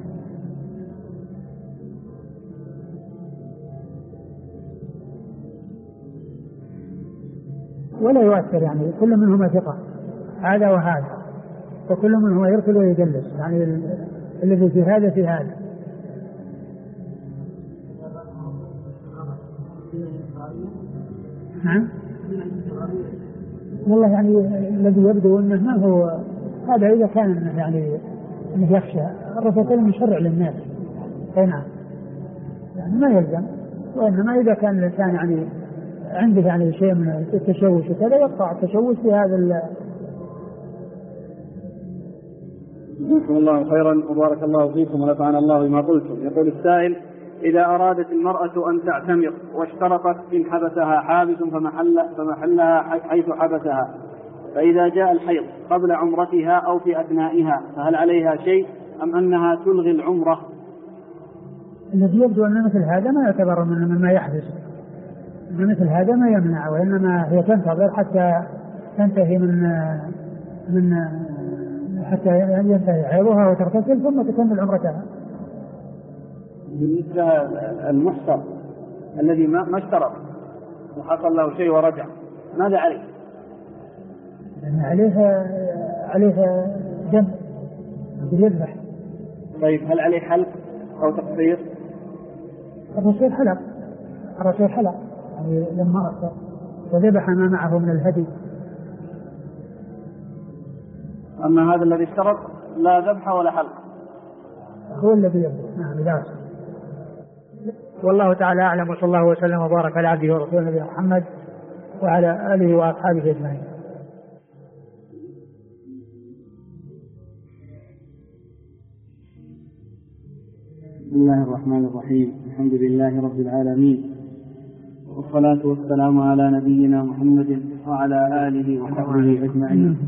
ولا يؤثر، يعني كل منهما ثقة، هذا وهذا، وكل منهما يرسل ويدلس، يعني الذي في هذا في هذا. نعم. والله يعني الذي يبدو أنه ما هو هذا، إذا كان يعني أنه يخشى الرسول كان يشرع للناس. نعم. يعني ما يلزم، وإنما إذا كان الإنسان يعني عنده يعني شيء من التشوش وكذا يقطع التشوش في هذا جزاكم الله خيرا وبارك الله فيكم ونفعنا الله بما قلتم. يقول السائل: إذا أرادت المرأة أن تعتمر واشترطت إن حبسها حابس فمحلها حيث حبسها، فإذا جاء الحيض قبل عمرتها أو في أثنائها فهل عليها شيء أم أنها تلغي العمرة؟ الذي يبدو أن مثل هذا ما يعتبر مما يحدث، أن مثل هذا ما يمنع، وإنما هي تنتظر حتى تنتهي من حتى ينتهي حيضها وتغتسل ثم تكمل عمرتها. بالنسبة المحصر الذي ما اشترط وحصل له شيء ورجع، ماذا عليه؟ لأن عليه دم يذبح. طيب هل عليه حلق أو تقصير؟ الرسول حلق يعني لما أخطأ وذبح ما معه من الهدي. أما هذا الذي اشترط لا ذبح ولا حلق هو الذي يبدو. نعم لا. والله تعالى أعلم، وصلى الله وسلم وبارك على عبده ورسوله نبينا محمد وعلى آله وأصحابه أجمعين. بسم الله الرحمن الرحيم. الحمد لله رب العالمين، والصلاة والسلام على نبينا محمد وعلى آله وصحبه أجمعين.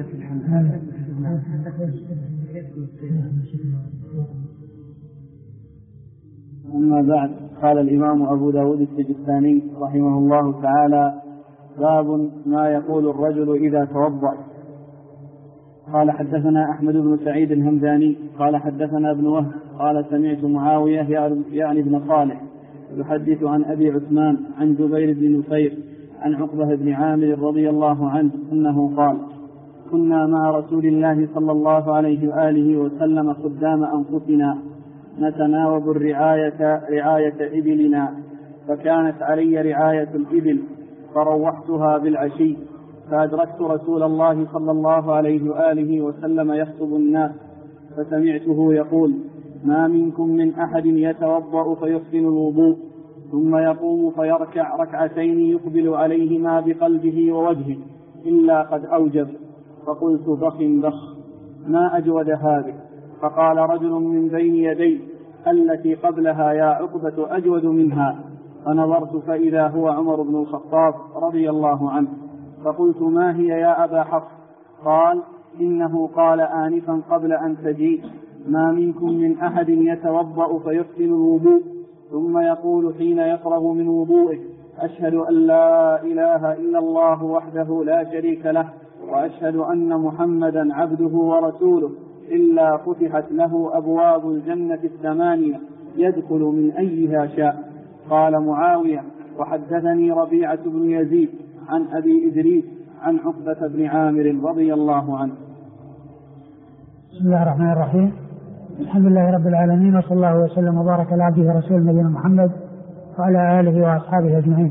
أما بعد، قال الإمام أبو داود السجستاني رحمه الله تعالى: باب ما يقول الرجل إذا توضأ. قال: حدثنا أحمد بن سعيد الهمداني قال: حدثنا ابن وهب قال: سمعت معاوية يعني بن صالح يحدث عن أبي عثمان عن جبير بن نفير عن عقبة بن عامر رضي الله عنه أنه قال: كنا مع رسول الله صلى الله عليه وآله وسلم قدام أنفسنا نتناوب رعاية إبلنا، فكانت علي رعاية الإبل فروحتها بالعشي، فأدركت رسول الله صلى الله عليه وآله وسلم يخطب الناس، فسمعته يقول: ما منكم من أحد يتوضأ فيحسن الوضوء ثم يقوم فيركع ركعتين يقبل عليهما بقلبه ووجهه إلا قد أوجب. فقلت: بخ بخ، ما أجود هذه. فقال رجل من بين يدي: التي قبلها يا عقبة أجود منها. فنظرت فإذا هو عمر بن الخطاب رضي الله عنه، فقلت: ما هي يا أبا حفص؟ قال: إنه قال آنفا قبل أن تجيء: ما منكم من أحد يتوضأ فيحسن الوضوء ثم يقول حين يفرغ من وضوئه: أشهد أن لا إله إلا الله وحده لا شريك له وأشهد أن محمدا عبده ورسوله، إلا فتحت له أبواب الجنة 8 يدخل من أيها شاء. قال معاوية: وحدثني ربيعة بن يزيد عن أبي إدريس عن عقبة بن عامر رضي الله عنه. بسم الله الرحمن الرحيم. الحمد لله رب العالمين، وصلى الله وسلم وبارك على عبده ورسوله نبينا محمد وعلى آله وأصحابه أجمعين.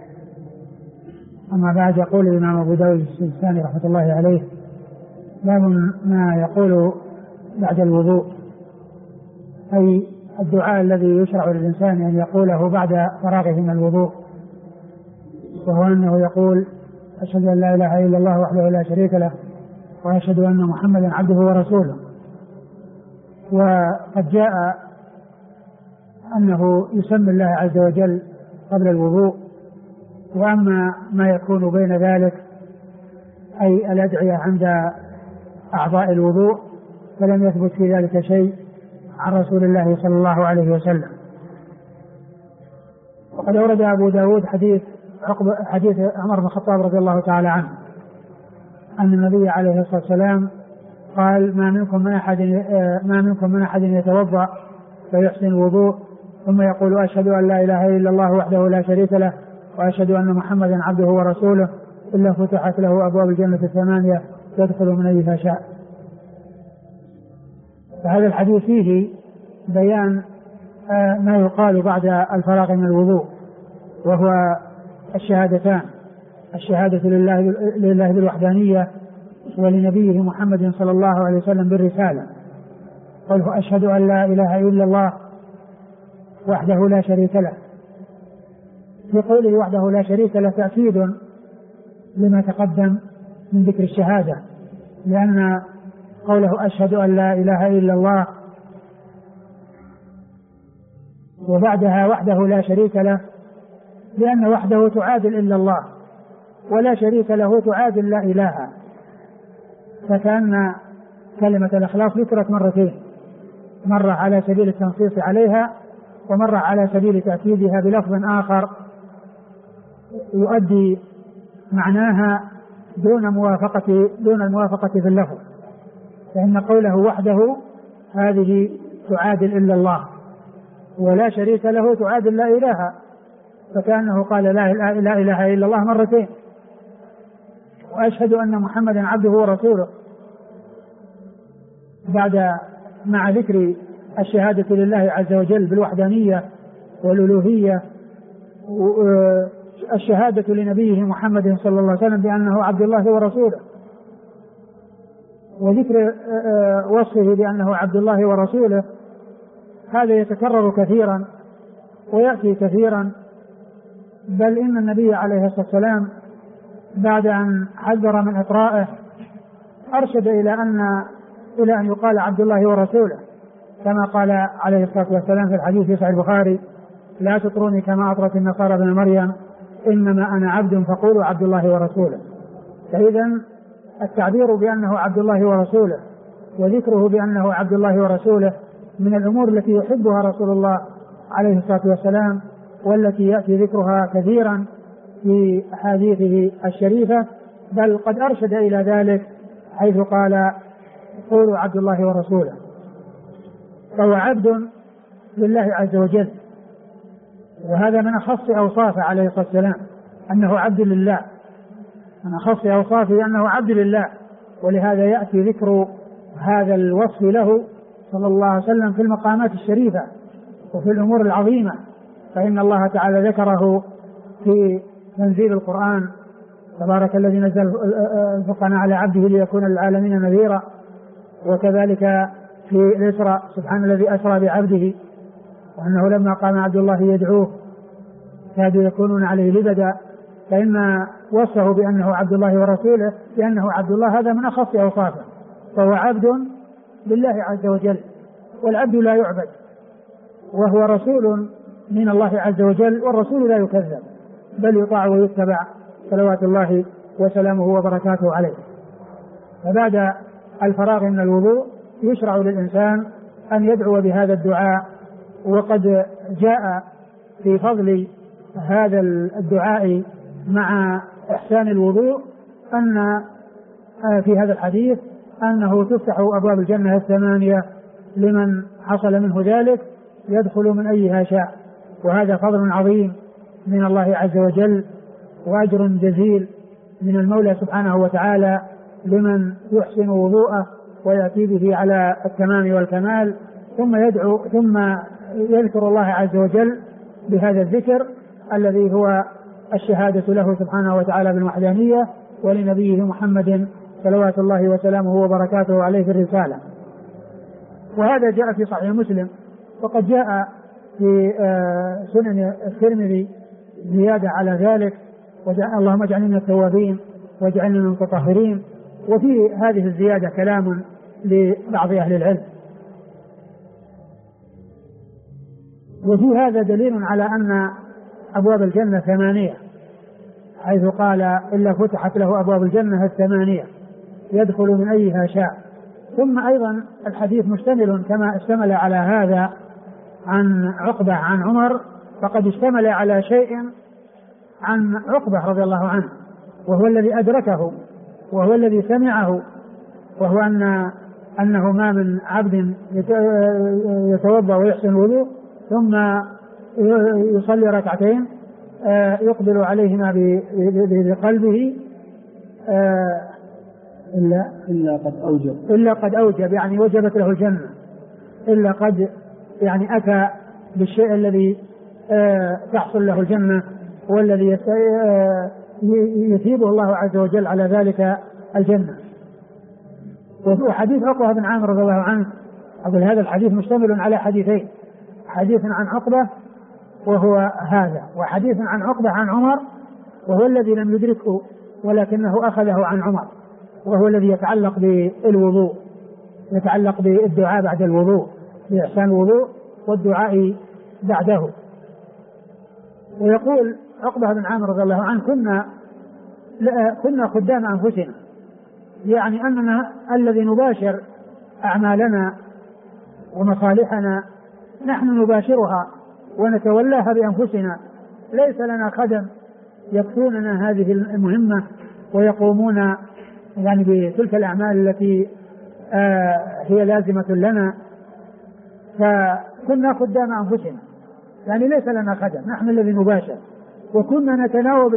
أما بعد، يقول الإمام أبو داود السجستاني رحمة الله عليه: باب ما يقول بعد الوضوء، أي الدعاء الذي يشرع للإنسان أن يقوله بعد فراغه من الوضوء، وهو أنه يقول: أشهد أن لا إله إلا الله وحده لا شريك له وأشهد أن محمدا عبده ورسوله. وقد جاء أنه يسمي الله عز وجل قبل الوضوء، وأما ما يكون بين ذلك أي الأدعية عند أعضاء الوضوء فلم يثبت في ذلك شيء عن رسول الله صلى الله عليه وسلم. وقد أورد أبو داود حديث عمر بن الخطاب رضي الله تعالى عنه أن النبي عليه الصلاة والسلام قال: ما منكم من أحد يتوضأ فيحسن الوضوء ثم يقول: أشهد أن لا إله إلا الله وحده لا شريك له وأشهد أن محمدا عبده ورسوله إلا فتحت له أبواب الجنة 8 يدخل من أيها شاء. فهذا الحديث فيه بيان ما يقال بعد الفراغ من الوضوء، وهو الشهادتان: الشهادة لله بالوحدانية ولنبيه محمد صلى الله عليه وسلم بالرسالة. قوله: أشهد أن لا إله إلا الله وحده لا شريك له. في قوله وحده لا شريك له تأكيد لما تقدم من ذكر الشهادة، لأن قوله أشهد أن لا إله إلا الله، وبعدها وحده لا شريك له، لأن وحده تعادل إلا الله، ولا شريك له تعادل لا إله. فكأن كلمة الإخلاص ذكرت مرتين، مرة على سبيل التنصيص عليها، ومرة على سبيل تأكيدها بلفظ آخر يؤدي معناها دون الموافقة في اللفظ. فإن قوله وحده هذه تعادل إلا الله، ولا شريك له تعادل لا إله، فكأنه قال لا إله إلا الله مرتين. وأشهد أن محمدا عبده ورسوله بعد مع ذكر الشهادة لله عز وجل بالوحدانية والألوهية، الشهادة لنبيه محمد صلى الله عليه وسلم بأنه عبد الله ورسوله، وذكر وصفه بأنه عبد الله ورسوله، هذا يتكرر كثيرا ويأتي كثيرا. بل إن النبي عليه الصلاة والسلام بعد أن حذر من إطرائه أرشد إلى أن يقال عبد الله ورسوله، كما قال عليه الصلاة والسلام في الحديث في صحيح البخاري: لا تطروني كما أطرت النصارى ابن مريم، إنما أنا عبد فقولوا عبد الله ورسوله. فإذا التعبير بأنه عبد الله ورسوله وذكره بأنه عبد الله ورسوله من الأمور التي يحبها رسول الله عليه الصلاة والسلام، والتي يأتي ذكرها كثيرا في أحاديثه الشريفة، بل قد أرشد إلى ذلك حيث قال: قولوا عبد الله ورسوله. فهو عبد لله عز وجل، وهذا من أخص أوصافه عليه الصلاة والسلام، أنه عبد لله، من أخص أوصافه أنه عبد لله. ولهذا يأتي ذكر هذا الوصف له صلى الله عليه وسلم في المقامات الشريفة وفي الأمور العظيمة. فإن الله تعالى ذكره في تنزيل القرآن: تبارك الذي نزل الفرقان على عبده ليكون للعالمين نذيرا. وكذلك في الإسراء: سبحان الذي أسرى بعبده، وأنه لما قام عبد الله يدعوه كادوا يكونون عليه لبدا. فإن وصفه بأنه عبد الله ورسوله بأنه عبد الله هذا من أخص أوصافه، فهو عبد لله عز وجل، والعبد لا يعبد، وهو رسول من الله عز وجل، والرسول لا يكذب بل يطاع ويتبع صلوات الله وسلامه وبركاته عليه. فبعد الفراغ من الوضوء يشرع للإنسان أن يدعو بهذا الدعاء. وقد جاء في فضل هذا الدعاء مع إحسان الوضوء أن في هذا الحديث أنه تفتح أبواب الجنة 8 لمن حصل منه ذلك يدخل من أيها شاء. وهذا فضل عظيم من الله عز وجل، وأجر جزيل من المولى سبحانه وتعالى لمن يحسن وضوءه ويأتي به على التمام والكمال، ثم يذكر الله عز وجل بهذا الذكر الذي هو الشهادة له سبحانه وتعالى بالوحدانية، ولنبيه محمد صلوات الله وسلامه وبركاته عليه في الرسالة. وهذا جاء في صحيح مسلم، وقد جاء في سنن الترمذي زيادة على ذلك: اللهم اجعلنا من التوابين واجعلنا من المتطهرين. وفي هذه الزيادة كلام لبعض أهل العلم. وفي هذا دليل على أن أبواب الجنة 8، حيث قال: إلا فتحت له أبواب الجنة 8 يدخل من أيها شاء. ثم أيضا الحديث مشتمل كما اشتمل على هذا عن عقبة عن عمر، فقد اشتمل على شيء عن عقبة رضي الله عنه، وهو الذي أدركه وهو الذي سمعه، وهو أنه ما من عبد يتوضأ ويحسن الوضوء ثم يصلي ركعتين يقبل عليهما بقلبه إلا قد أوجب، يعني وجبت له الجنة، إلا قد يعني أتى بالشيء الذي تحصل له الجنة، والذي يثيبه الله عز وجل على ذلك الجنة. وفي حديث عقبة بن عامر رضي الله عنه، هذا الحديث مشتمل على حديثين: حديث عن عقبة وهو هذا، وحديث عن عقبة عن عمر وهو الذي لم يدركه ولكنه أخذه عن عمر، وهو الذي يتعلق بالوضوء. يتعلق بالدعاء بعد الوضوء، بإحسان الوضوء والدعاء بعده. ويقول عقبة بن عامر رضي الله عنه كنا خدام أنفسنا، يعني أننا الذي نباشر أعمالنا ومصالحنا نحن نباشرها ونتولاها بأنفسنا، ليس لنا خدم يكفوننا هذه المهمة ويقومون يعني بتلك الأعمال التي هي لازمة لنا. فكنا خدام أنفسنا، يعني ليس لنا خدم، نحن الذي نباشر. وكنا نتناوب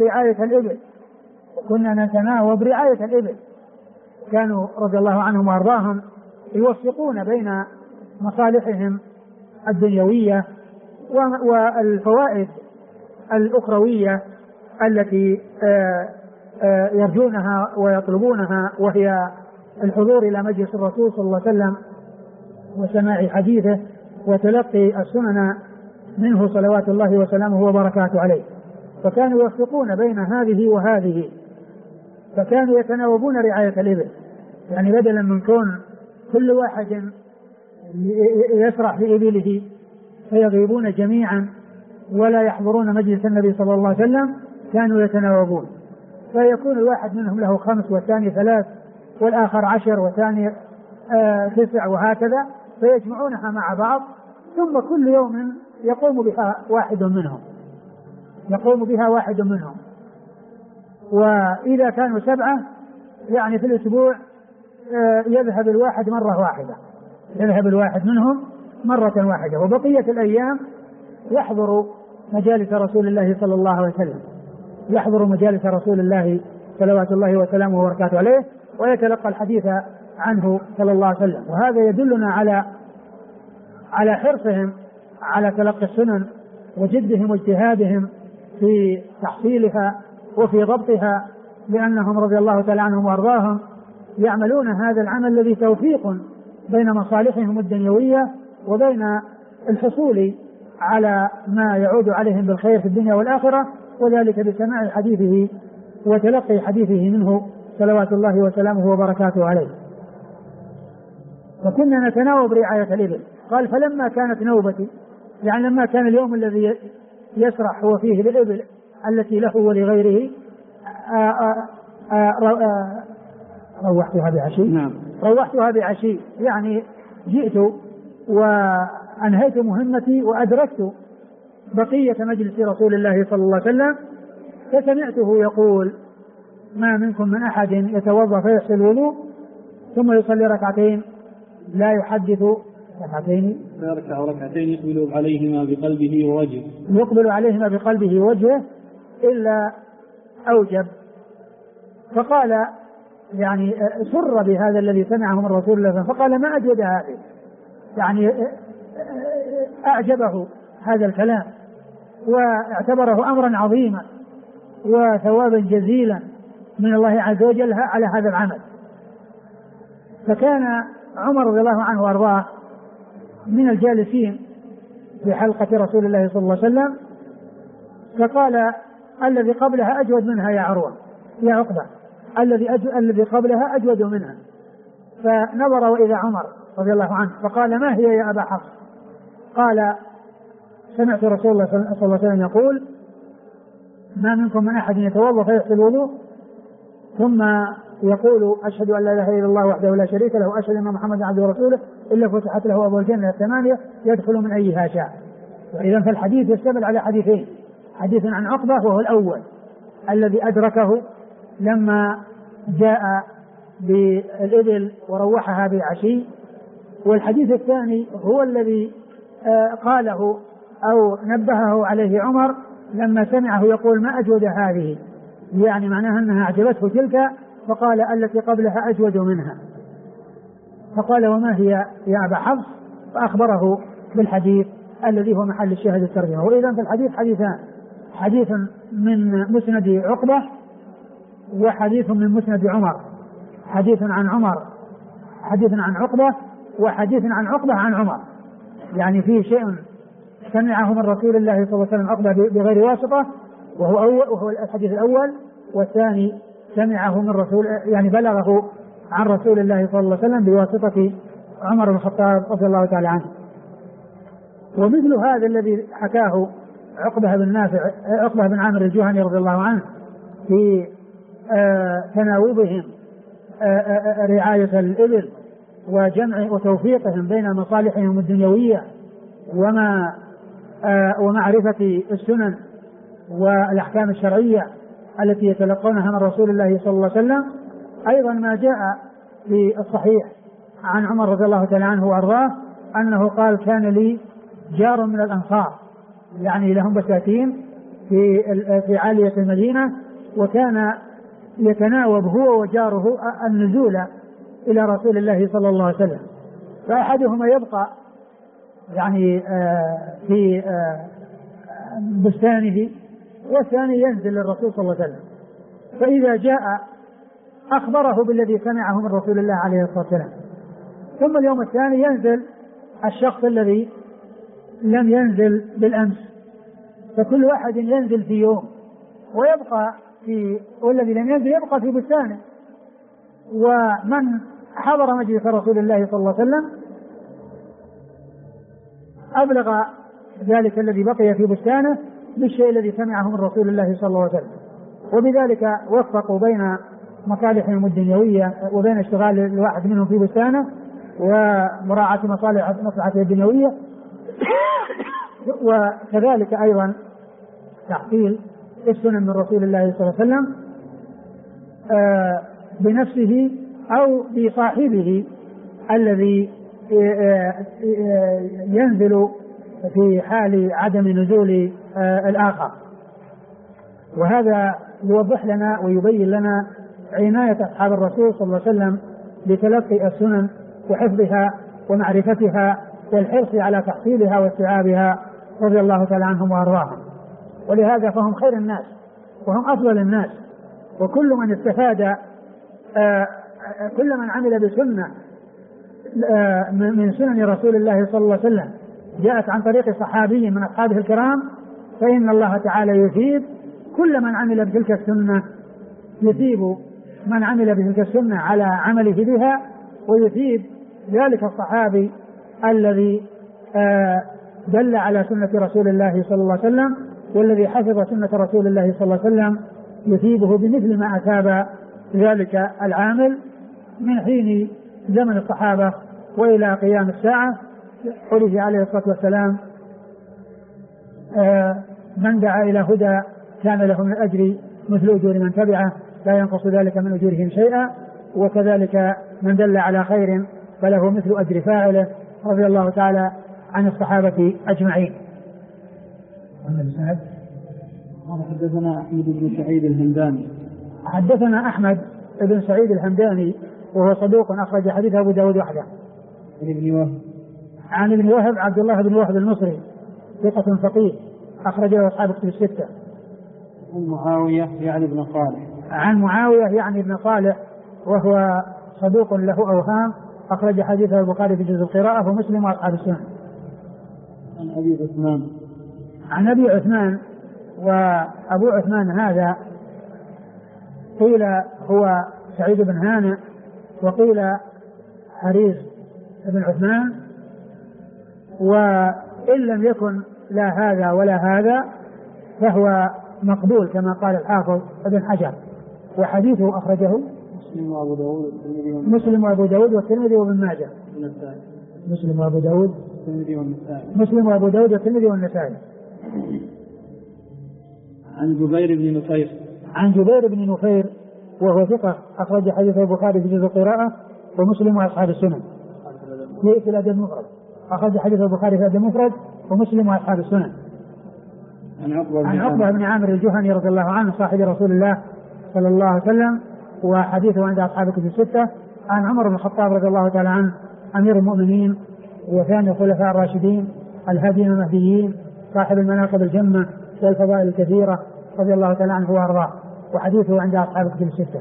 رعاية الإبل. كانوا رضي الله عنهم وأرضاهم يوفقون بين مصالحهم الدنيوية والفوائد الأخروية التي يرجونها ويطلبونها، وهي الحضور إلى مجلس الرسول صلى الله عليه وسلم وسماع حديثه وتلقي السنن منه صلوات الله وسلامه وبركاته عليه. فكانوا يوفقون بين هذه وهذه، فكانوا يتناوبون رعاية الإبل، يعني بدلا من كون كل واحد يسرح في إبله فيغيبون جميعا ولا يحضرون مجلس النبي صلى الله عليه وسلم، كانوا يتناوبون، فيكون الواحد منهم له 5 والثاني 3 والآخر 10 والثاني 9 وهكذا، فيجمعونها مع بعض، ثم كل يوم يقوم بها واحد منهم. وإذا كانوا 7 يعني في الأسبوع يذهب الواحد منهم مرة واحدة، وبقية الأيام يحضر مجالس رسول الله صلى الله عليه وسلم، يحضر مجالس رسول الله صلوات الله وسلامه وبركاته عليه، ويتلقى الحديث عنه صلى الله عليه وسلم. وهذا يدلنا على حرصهم على تلقي السنن وجدهم واجتهادهم في تحصيلها وفي ضبطها، لأنهم رضي الله تعالى عنهم وأرضاهم يعملون هذا العمل الذي توفيق بين مصالحهم الدنيوية وبين الحصول على ما يعود عليهم بالخير في الدنيا والآخرة، وذلك بسماع حديثه وتلقي حديثه منه صلوات الله وسلامه وبركاته عليه. وكنا نتناوب رعاية الإبل. قال فلما كانت نوبتي، يعني لما كان اليوم الذي يسرح هو فيه بالإبل التي له ولغيره، روحتها بعشي، يعني جئت وأنهيت مهمتي وأدركت بقية مجلس رسول الله صلى الله عليه وسلم، فسمعته يقول ما منكم من أحد يتوضأ فيغسل الوضوء ثم يصلي ركعتين لا يحدث فيركع ركعتين يقبل عليهما بقلبه ووجهه إلا أوجب. فقال يعني سر بهذا الذي سمعه من رسول الله، فقال ما أجود هذه، يعني أعجبه هذا الكلام واعتبره أمرا عظيما وثوابا جزيلا من الله عز وجل على هذا العمل. فكان عمر رضي الله عنه وارضاه من الجالسين في حلقة رسول الله صلى الله عليه وسلم، فقال الذي قبلها أجود منها يا عقبة، الذي قبلها أجود منها. فنظر وإذا عمر رضي الله عنه فقال ما هي يا أبا حفص؟ قال سمعت رسول الله صلى الله عليه وسلم يقول ما منكم من أحد يتوضأ فيغسل الوضوء ثم يقول أشهد أن لا إله إلا الله وحده لا شريك له وأشهد أن محمدا عبده ورسوله إلا فتحت له أبواب الجنة 8 يدخل من أيها شاء. وإذا فالحديث يشتمل على حديثين، حديث عن عقبة وهو الأول الذي أدركه لما جاء بالإبل وروحها بعشي، والحديث الثاني هو الذي قاله أو نبهه عليه عمر لما سمعه يقول ما أجود هذه، يعني معناها أنها أعجبته تلك، فقال التي قبلها أجود منها. فقال وما هي يا أبا حفص؟ فأخبره بالحديث الذي هو محل الشاهد الترجمة. وإذا في الحديث حديثان، حديث من مسند عقبة وحديث من مسند عمر، حديث عن عقبة وحديث عن عقبة عن عمر، يعني فيه شيء سمعه من رسول الله صلى الله عليه وسلم عقبة بغير واسطة وهو الحديث الأول، والثاني سمعه من رسول يعني بلغه عن رسول الله صلى الله عليه وسلم بواسطة عمر بن الخطاب رضي الله تعالى عنه. ومثل هذا الذي حكاه عقبة بن عامر الجهني رضي الله عنه في تناوبهم رعاية الإبل وجمع وتوفيقهم بين مصالحهم الدنيوية ومعرفة السنن والأحكام الشرعية التي يتلقونها من رسول الله صلى الله عليه وسلم. أيضا ما جاء في الصحيح عن عمر رضي الله تعالى عنه وأرضاه أنه قال كان لي جار من الأنصار، يعني لهم بساتين في عالية المدينة، وكان يتناوب هو وجاره النزول إلى رسول الله صلى الله عليه وسلم، فأحدهما يبقى يعني في بستانه والثاني ينزل للرسول صلى الله عليه وسلم، فإذا جاء أخبره بالذي سمعه من رسول الله عليه الصلاة والسلام. ثم اليوم الثاني ينزل الشخص الذي لم ينزل بالأمس، فكل واحد ينزل في يوم والذي لم ينزل يبقى في بستانه. ومن حضر مجلس رسول الله صلى الله عليه وسلم أبلغ ذلك الذي بقي في بستانه بالشيء الذي سمعه من رسول الله صلى الله عليه وسلم، وبذلك وفقوا بين مصالحهم الدنيوية وبين اشتغال الواحد منهم في بستانه ومراعاة مصلحته الدنيوية، وكذلك أيضا تحصيل السنن من رسول الله صلى الله عليه وسلم بنفسه أو بصاحبه الذي ينزل في حال عدم نزول الآخر. وهذا يوضح لنا ويبين لنا عناية أصحاب الرسول صلى الله عليه وسلم بتلقي السنن وحفظها ومعرفتها والحرص على تحصيلها واستيعابها رضي الله تعالى عنهم وأرضاهم. ولهذا فهم خير الناس وهم أفضل الناس، وكل من استفاد كل من عمل بسنة من سنن رسول الله صلى الله عليه وسلم جاءت عن طريق صحابي من أصحابه الكرام، فإن الله تعالى يثيب كل من عمل بتلك السنة، يثيب من عمل بتلك السنة على عمله بها، ويثيب ذلك الصحابي الذي دل على سنة رسول الله صلى الله عليه وسلم والذي حفظ سنة رسول الله صلى الله عليه وسلم، يثيبه بمثل ما أثاب ذلك العامل من حين زمن الصحابة وإلى قيام الساعة. قوله عليه الصلاة والسلام من دعا إلى هدى كان له من الأجر مثل أجور من تبعه لا ينقص ذلك من أجورهم شيئا، وكذلك من دل على خير فله مثل أجر فاعله، رضي الله تعالى عن الصحابة أجمعين. حدثنا أحمد بن سعيد الهمداني. حدثنا أحمد بن سعيد الهمداني وهو صدوق أخرج حديث أبو داود وحده. عن ابن وهب عبد الله بن وهب المصري ثقة فقيه أخرج له أصحاب كتب الستة. عن معاوية يعني بن صالح. عن معاوية يعني بن صالح وهو صدوق له أوهام أخرج حديثه البخاري في جزء القراءة ومسلم وأصحاب السنن. عن أبي عثمان. عن أبي عثمان، وأبو عثمان هذا قيل هو سعيد بن هانئ وقيل حريص بن عثمان، وإن لم يكن لا هذا ولا هذا فهو مقبول كما قال الحافظ ابن حجر، وحديثه أخرجه مسلم وأبو داود والترمذي وابن ماجه. مسلم وأبو داود والترمذي والنسائي. عن جبير بن نفير. عن جبير بن نفير وهو ثقة أخرج حديث البخاري في جزء القراءة ومسلم وأصحاب السنن. في الأدب المفرد أخرج حديث البخاري في الأدب المفرد ومسلم وأصحاب السنن. عن عقبة بن عامر الجهني رضي الله عنه صاحب رسول الله صلى الله عليه وسلم وحديثه عند أصحاب كتب الستة. عن عمر بن الخطاب رضي الله تعالى عنه أمير المؤمنين وثاني الخلفاء الراشدين الهادين المهديين صاحب المناقب الجمة والفضائل الكثيرة رضي الله تعالى عنه وأرضاه، وحديثه عند أصحاب كتب الستة.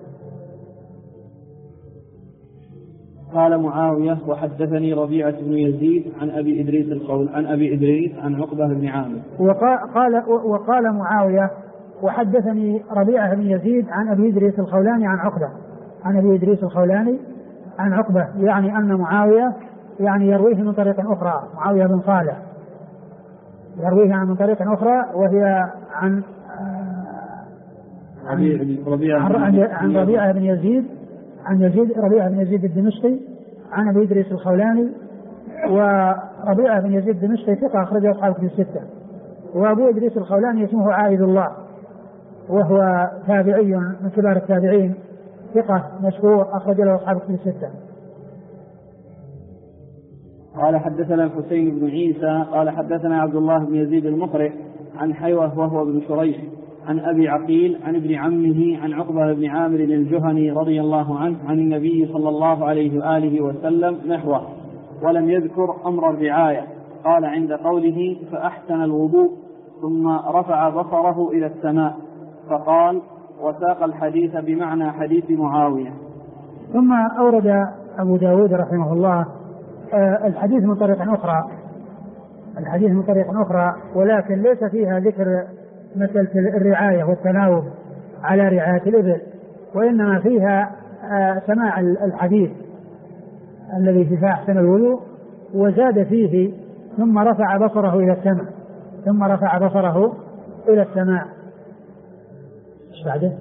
قال معاوية وحدثني ربيعة بن يزيد عن أبي إدريس عن عقبة بن عامر. وقال معاوية وحدثني ربيعة بن يزيد عن أبي إدريس الخولاني عن عقبة، عن أبي إدريس الخولاني عن عقبة يعني أن معاوية يعني يرويه من طريق أخرى، معاوية بن صالح يرويه من طريق أخرى وهي عن ربيعة بن يزيد، ربيعة بن يزيد الدمشقي عن أبي إدريس الخولاني. وربيعة بن يزيد الدمشقي ثقة أخرجه أصحاب الكتب الستة. وأبو إدريس الخولاني اسمه عائذ الله وهو تابعي من كبار التابعين ثقة مشهور أخرج له أصحاب الكتب الستة. قال حدثنا الحسين بن عيسى قال حدثنا عبد الله بن يزيد المقرئ عن حيوة وهو ابن شريح عن أبي عقيل عن ابن عمه عن عقبة بن عامر الجهني رضي الله عنه عن النبي صلى الله عليه وآله وسلم نحوه ولم يذكر أمر الرعاية. قال عند قوله فأحسن الوضوء ثم رفع بصره إلى السماء فقال وساق الحديث بمعنى حديث معاوية. ثم أورد أبو داود رحمه الله الحديث من طريق أخرى ولكن ليس فيها ذكر مسألة الرعاية والتناوب على رعاية الإبل، وإنما فيها سماع الحديث الذي في فأحسن الوضوء، وزاد فيه ثم رفع بصره إلى السماء بعده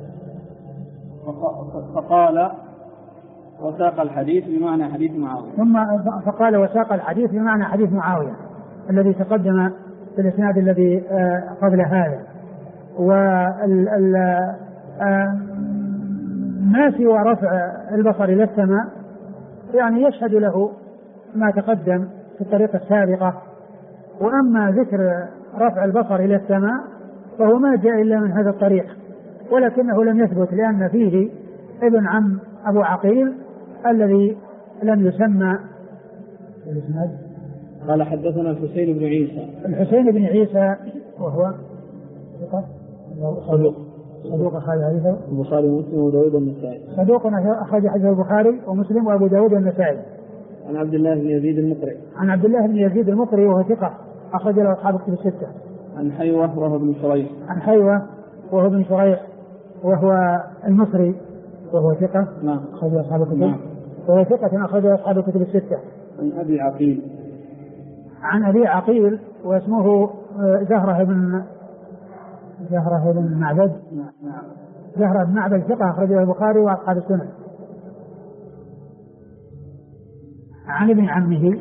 فقال وساق الحديث بمعنى حديث معاوية. فقال وساق الحديث بمعنى حديث معاوية الذي تقدم في الإسناد الذي قبل هذا. ما سوى رفع البصر إلى السماء يعني يشهد له ما تقدم في الطريقة السابقة. وأما ذكر رفع البصر إلى السماء فهو ما جاء إلا من هذا الطريق، ولكنه لم يثبت لأن فيه ابن عم أبو عقيل الذي لم يسمى. قال حدثنا الحسين بن عيسى وهو صدوق أخرج حديثه البخاري ومسلم وداود والنسائي. صدوق أخرج حديثه البخاري ومسلم وأبو داود والنسائي. عن عبد الله بن يزيد المقري وهو ثقة أخرج له أصحاب الكتب الستة. عن حيوة وهو ابن شريح وهو المصري وهو ثقة أخرج له أصحاب الكتب. وهو ثقة أخرج له أصحاب الكتب الستة. عن أبي عقيل واسمه زهرة بن معبد. زهرة بن معبد ثقة أخرجه البخاري وأصحاب السنن. عن ابن عمه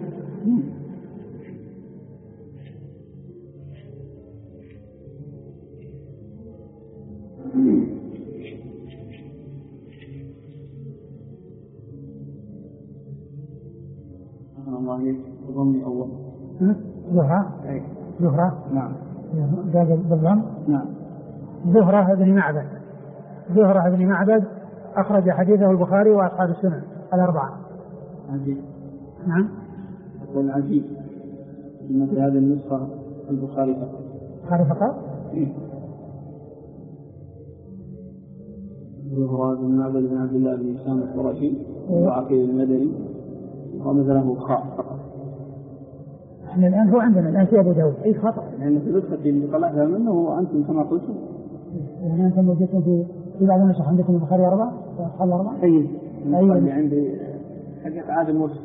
زهرة نعم زهرة بن معبد أخرج حديثه البخاري وأصحاب السنن الأربعة. نعم. يقول عجيب إن في هذه النسخة البخاري فقط. زهرة بن معبد بن عبد الله بن هشام القرشي وعقيل المدني ومثله خاء فقط. احنا الآن هو عندنا الآن في أبو داود أي خطأ يعني في نسخة اللي طلعها منه وأنتم كما قلتم يعني أنتم وجدتم في بعض النسخ عندكم البخاري 4 وأصحاب 4. اللي عندي حقيقة عاد المرسل.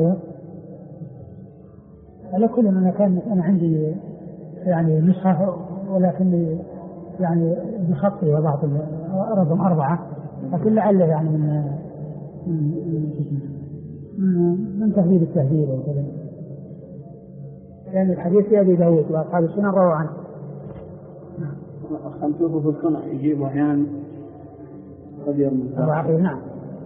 على كل ما كان أنا عندي يعني نسخة ولكن يعني بخطي وبعض رقم 4 لكن لعله يعني من تهذيب التهذيب وكذا. يعني الحديث في أبي داود وأصحاب السنن رووا عنه. خمسوه في السنة يجيب أحيانا قد يرمي. نعم.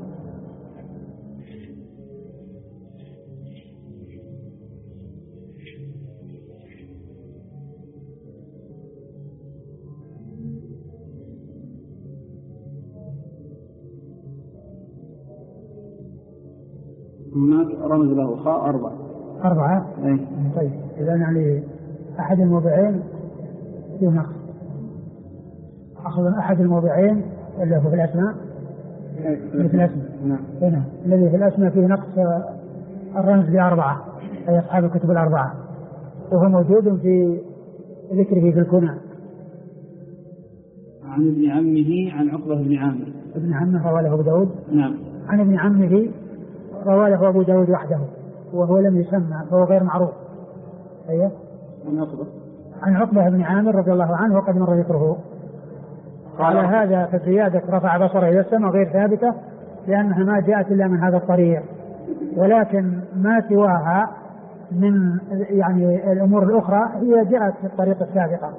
هناك رمز له خاء 4. طيب إذا يعني أحد الموضعين فيه نقص. أخذ أحد الموضعين اللي هو في الأسماء. نعم. الذي في الأسماء فيه نقص الرمز ب4 أي أصحاب الكتب 4 وهو موجود في ذكره في الكنى. عن ابن عمه عن عقبة بن عامر. ابن عمه رواه له أبو داود. نعم. عن ابن عمه روى له أبو داود وحده وهو لم يسمى فهو غير معروف. أيه؟ عن عقبة بن عامر رضي الله عنه وقد مر ذكره. على هذا فالزيادة رفع بصره إلى السماء غير ثابتة لأنها ما جاءت إلا من هذا الطريق، ولكن ما سواها من يعني الأمور الأخرى هي جاءت في الطريق السابقة.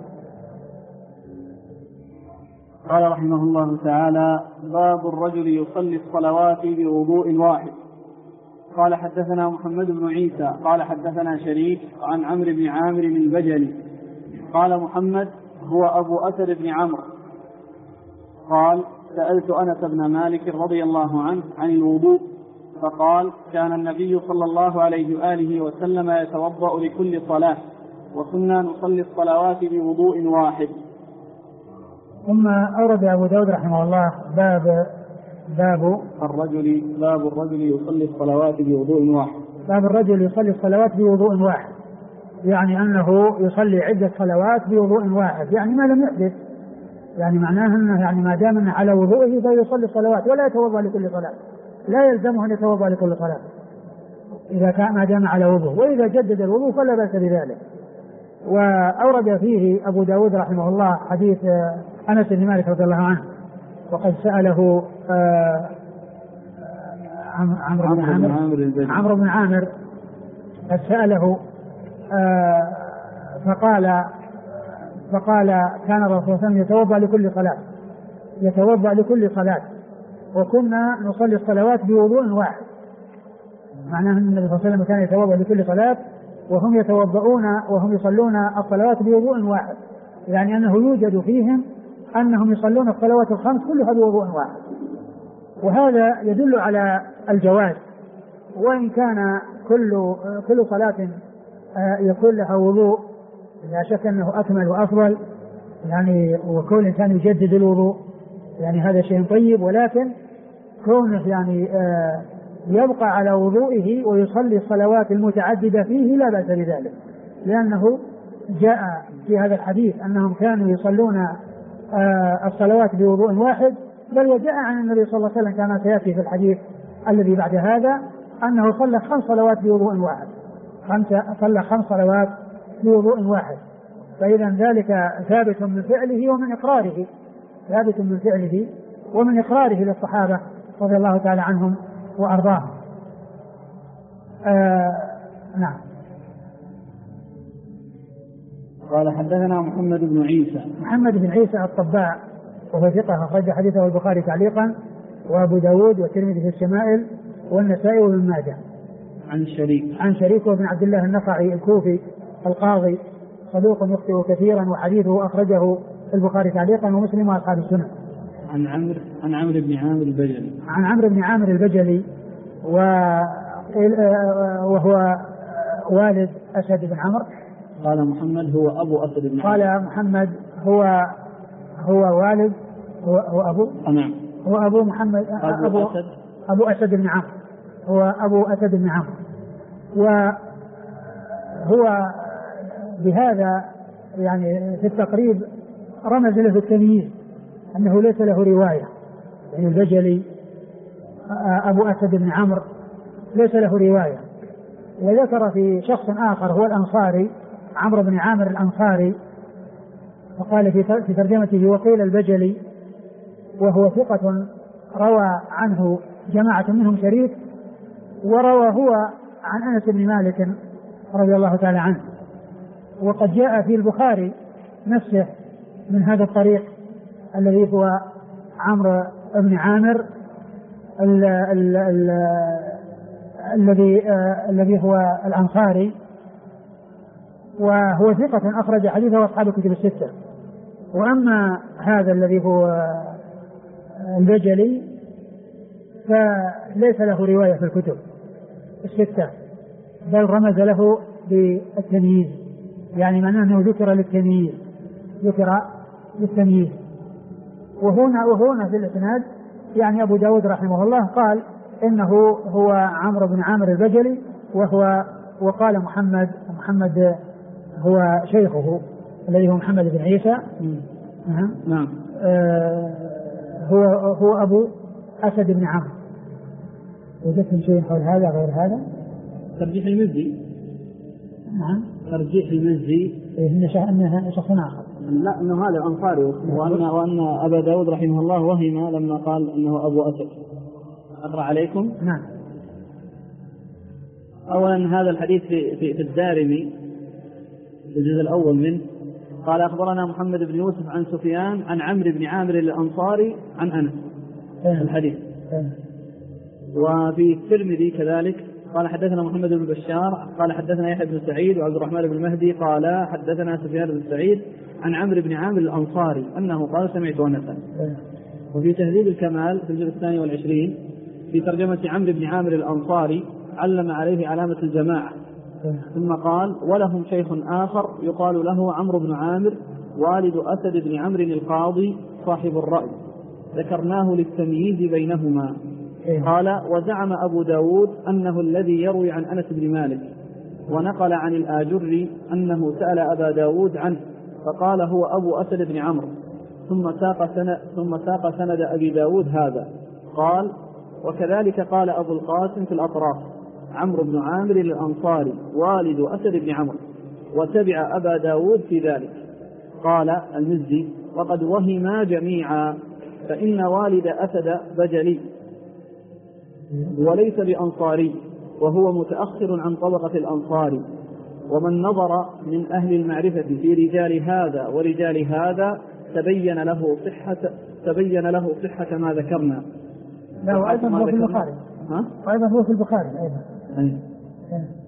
قال رحمه الله تعالى: باب الرجل يصلي الصلوات بوضوء واحد. قال حدثنا محمد بن عيسى قال حدثنا شريك عن عمرو بن عامر البجلي قال محمد هو أبو أسد بن عمرو قال: سألت أنس بن مالك رضي الله عنه عن الوضوء فقال: كان النبي صلى الله عليه وآله وسلم يتوضأ لكل صلاة وكنا نصلي الصلوات بوضوء واحد. ثم أورد أبو داود رحمه الله باب الرجل يصلي الصلوات بوضوء واحد. باب الرجل يصلي الصلوات بوضوء واحد، يعني أنه يصلي عدة صلوات بوضوء واحد، يعني ما لم يحدث، يعني معناه أنه يعني ما دام أنه على وضوءه فيصلي الصلوات ولا يتوضأ لكل صلاة، لا يلزمه أن يتوضأ لكل صلاة إذا كان ما دام على وضوء، وإذا جدد الوضوء فلا بأس بذلك. وأورد فيه أبو داود رحمه الله حديث أنس بن مالك رضي الله عنه وقد سأله عمرو بن عامر قد سأله فقال كان الرسول صلى الله عليه وسلم يتوضأ لكل صلاة وكنا نصلي الصلوات بوضوء واحد، معناه أن النبي صلى الله عليه وسلم كان يتوضأ لكل صلاة وهم يصلون الصلوات بوضوء واحد، يعني أنه يوجد فيهم أنهم يصلون الصلوات الخمس كلها بوضوء واحد، وهذا يدل على الجواز، وإن كان كل صلاة يكون لها وضوء لا شك أنه أكمل وأفضل، يعني وكل إنسان يجدد الوضوء يعني هذا شيء طيب، ولكن كونه يعني يبقى على وضوئه ويصلي الصلوات المتعددة فيه لا بأس بذلك، لأنه جاء في هذا الحديث أنهم كانوا يصلون الصلوات بوضوء واحد، بل وجاء عن النبي صلى الله عليه وسلم كما سيأتي في الحديث الذي بعد هذا أنه صلى 5 صلوات بوضوء واحد، صلى 5 صلوات بوضوء واحد، فإذا ذلك ثابت من فعله ومن إقراره للصحابة رضي الله تعالى عنهم وأرضاهم. نعم. قال حدثنا محمد بن عيسى الطباع وهو ثقة أخرج حديثه البخاري تعليقا وأبو داود والترمذي في الشمائل والنسائي وابن ماجه. عن شريك بن عبد الله النخعي الكوفي القاضي صدوق يخطئ كثيرا وحديثه أخرجه البخاري تعليقا ومسلم وأصحاب السنن. عن عمرو بن عامر البجلي وهو والد أسد بن عمرو. قال محمد هو أبو أسد بن عمرو. قال محمد هو والد هو أبو نعم هو أبو محمد أبو أسد بن عمرو، هو أبو أسد بن عمرو، وهو بهذا يعني في التقريب رمز له التمييز أنه ليس له رواية، يعني البجلي أبو أسد بن عمرو ليس له رواية. وذكر في شخص آخر هو الأنصاري عمرو بن عامر الأنصاري، وقال في ترجمته وقيل البجلي، وهو ثقة روى عنه جماعة منهم شريك، وروى هو عن أنس بن مالك رضي الله تعالى عنه، وقد جاء في البخاري نفسه من هذا الطريق الذي هو عمرو بن عامر الذي هو الأنصاري، وهو ثقة أخرج حديثه أصحاب الكتب الستة. وأما هذا الذي هو البجلي فليس له رواية في الكتب الستة، بل رمز له بالتمييز، يعني معناه أنه ذكر للتمييز. وهنا في الإسناد يعني أبو داود رحمه الله قال إنه هو عمرو بن عامر البجلي، وقال محمد هو شيخه الذي هو محمد بن عيسى. نعم. هو أبو أسد بن عمرو. وجدتم شيء حول هذا غير هذا؟ ترجيح المزي. نعم. ترجيح المزي إنها شخص آخر. لا، إنه هذا أنصاري، وأن أبا داود رحمه الله وهم لما قال إنه أبو أسد. أقرأ عليكم. نعم. أولا هذا الحديث في الدارمي في الجزء الأول منه، قال أخبرنا محمد بن يوسف عن سفيان عن عمرو بن عامر الأنصاري عن أنس الحديث. وفي الترمذي كذلك قال حدثنا محمد بن بشار قال حدثنا يحيى بن سعيد وعبد الرحمن بن مهدي قال حدثنا سفيان بن سعيد عن عمرو بن عامر الأنصاري أنه قال سمعت أنسا. وفي تهذيب الكمال في الجزء 22 في ترجمة عمرو بن عامر الأنصاري علم عليه علامة الجماعة، ثم قال ولهم شيخ آخر يقال له عمرو بن عامر والد أسد بن عمرو القاضي صاحب الرأي، ذكرناه للتمييز بينهما. قال وزعم أبو داود أنه الذي يروي عن أنس بن مالك، ونقل عن الآجري أنه سأل أبا داود عنه فقال هو أبو أسد بن عمرو، ثم ساق سند أبي داود هذا. قال وكذلك قال أبو القاسم في الأطراف عمرو بن عامر الأنصاري والد أسد بن عمرو، وتبع أبا داود في ذلك. قال المزي وقد وهما جميعا، فإن والد أسد بجلي وليس بأنصاري، وهو متأخر عن طبقة الأنصار. ومن نظر من أهل المعرفة في رجال هذا ورجال هذا تبين له صحة ما ذكرنا. لا، وأيضا هو في البخاري. ها؟ وأيضا هو في البخاري أيضا.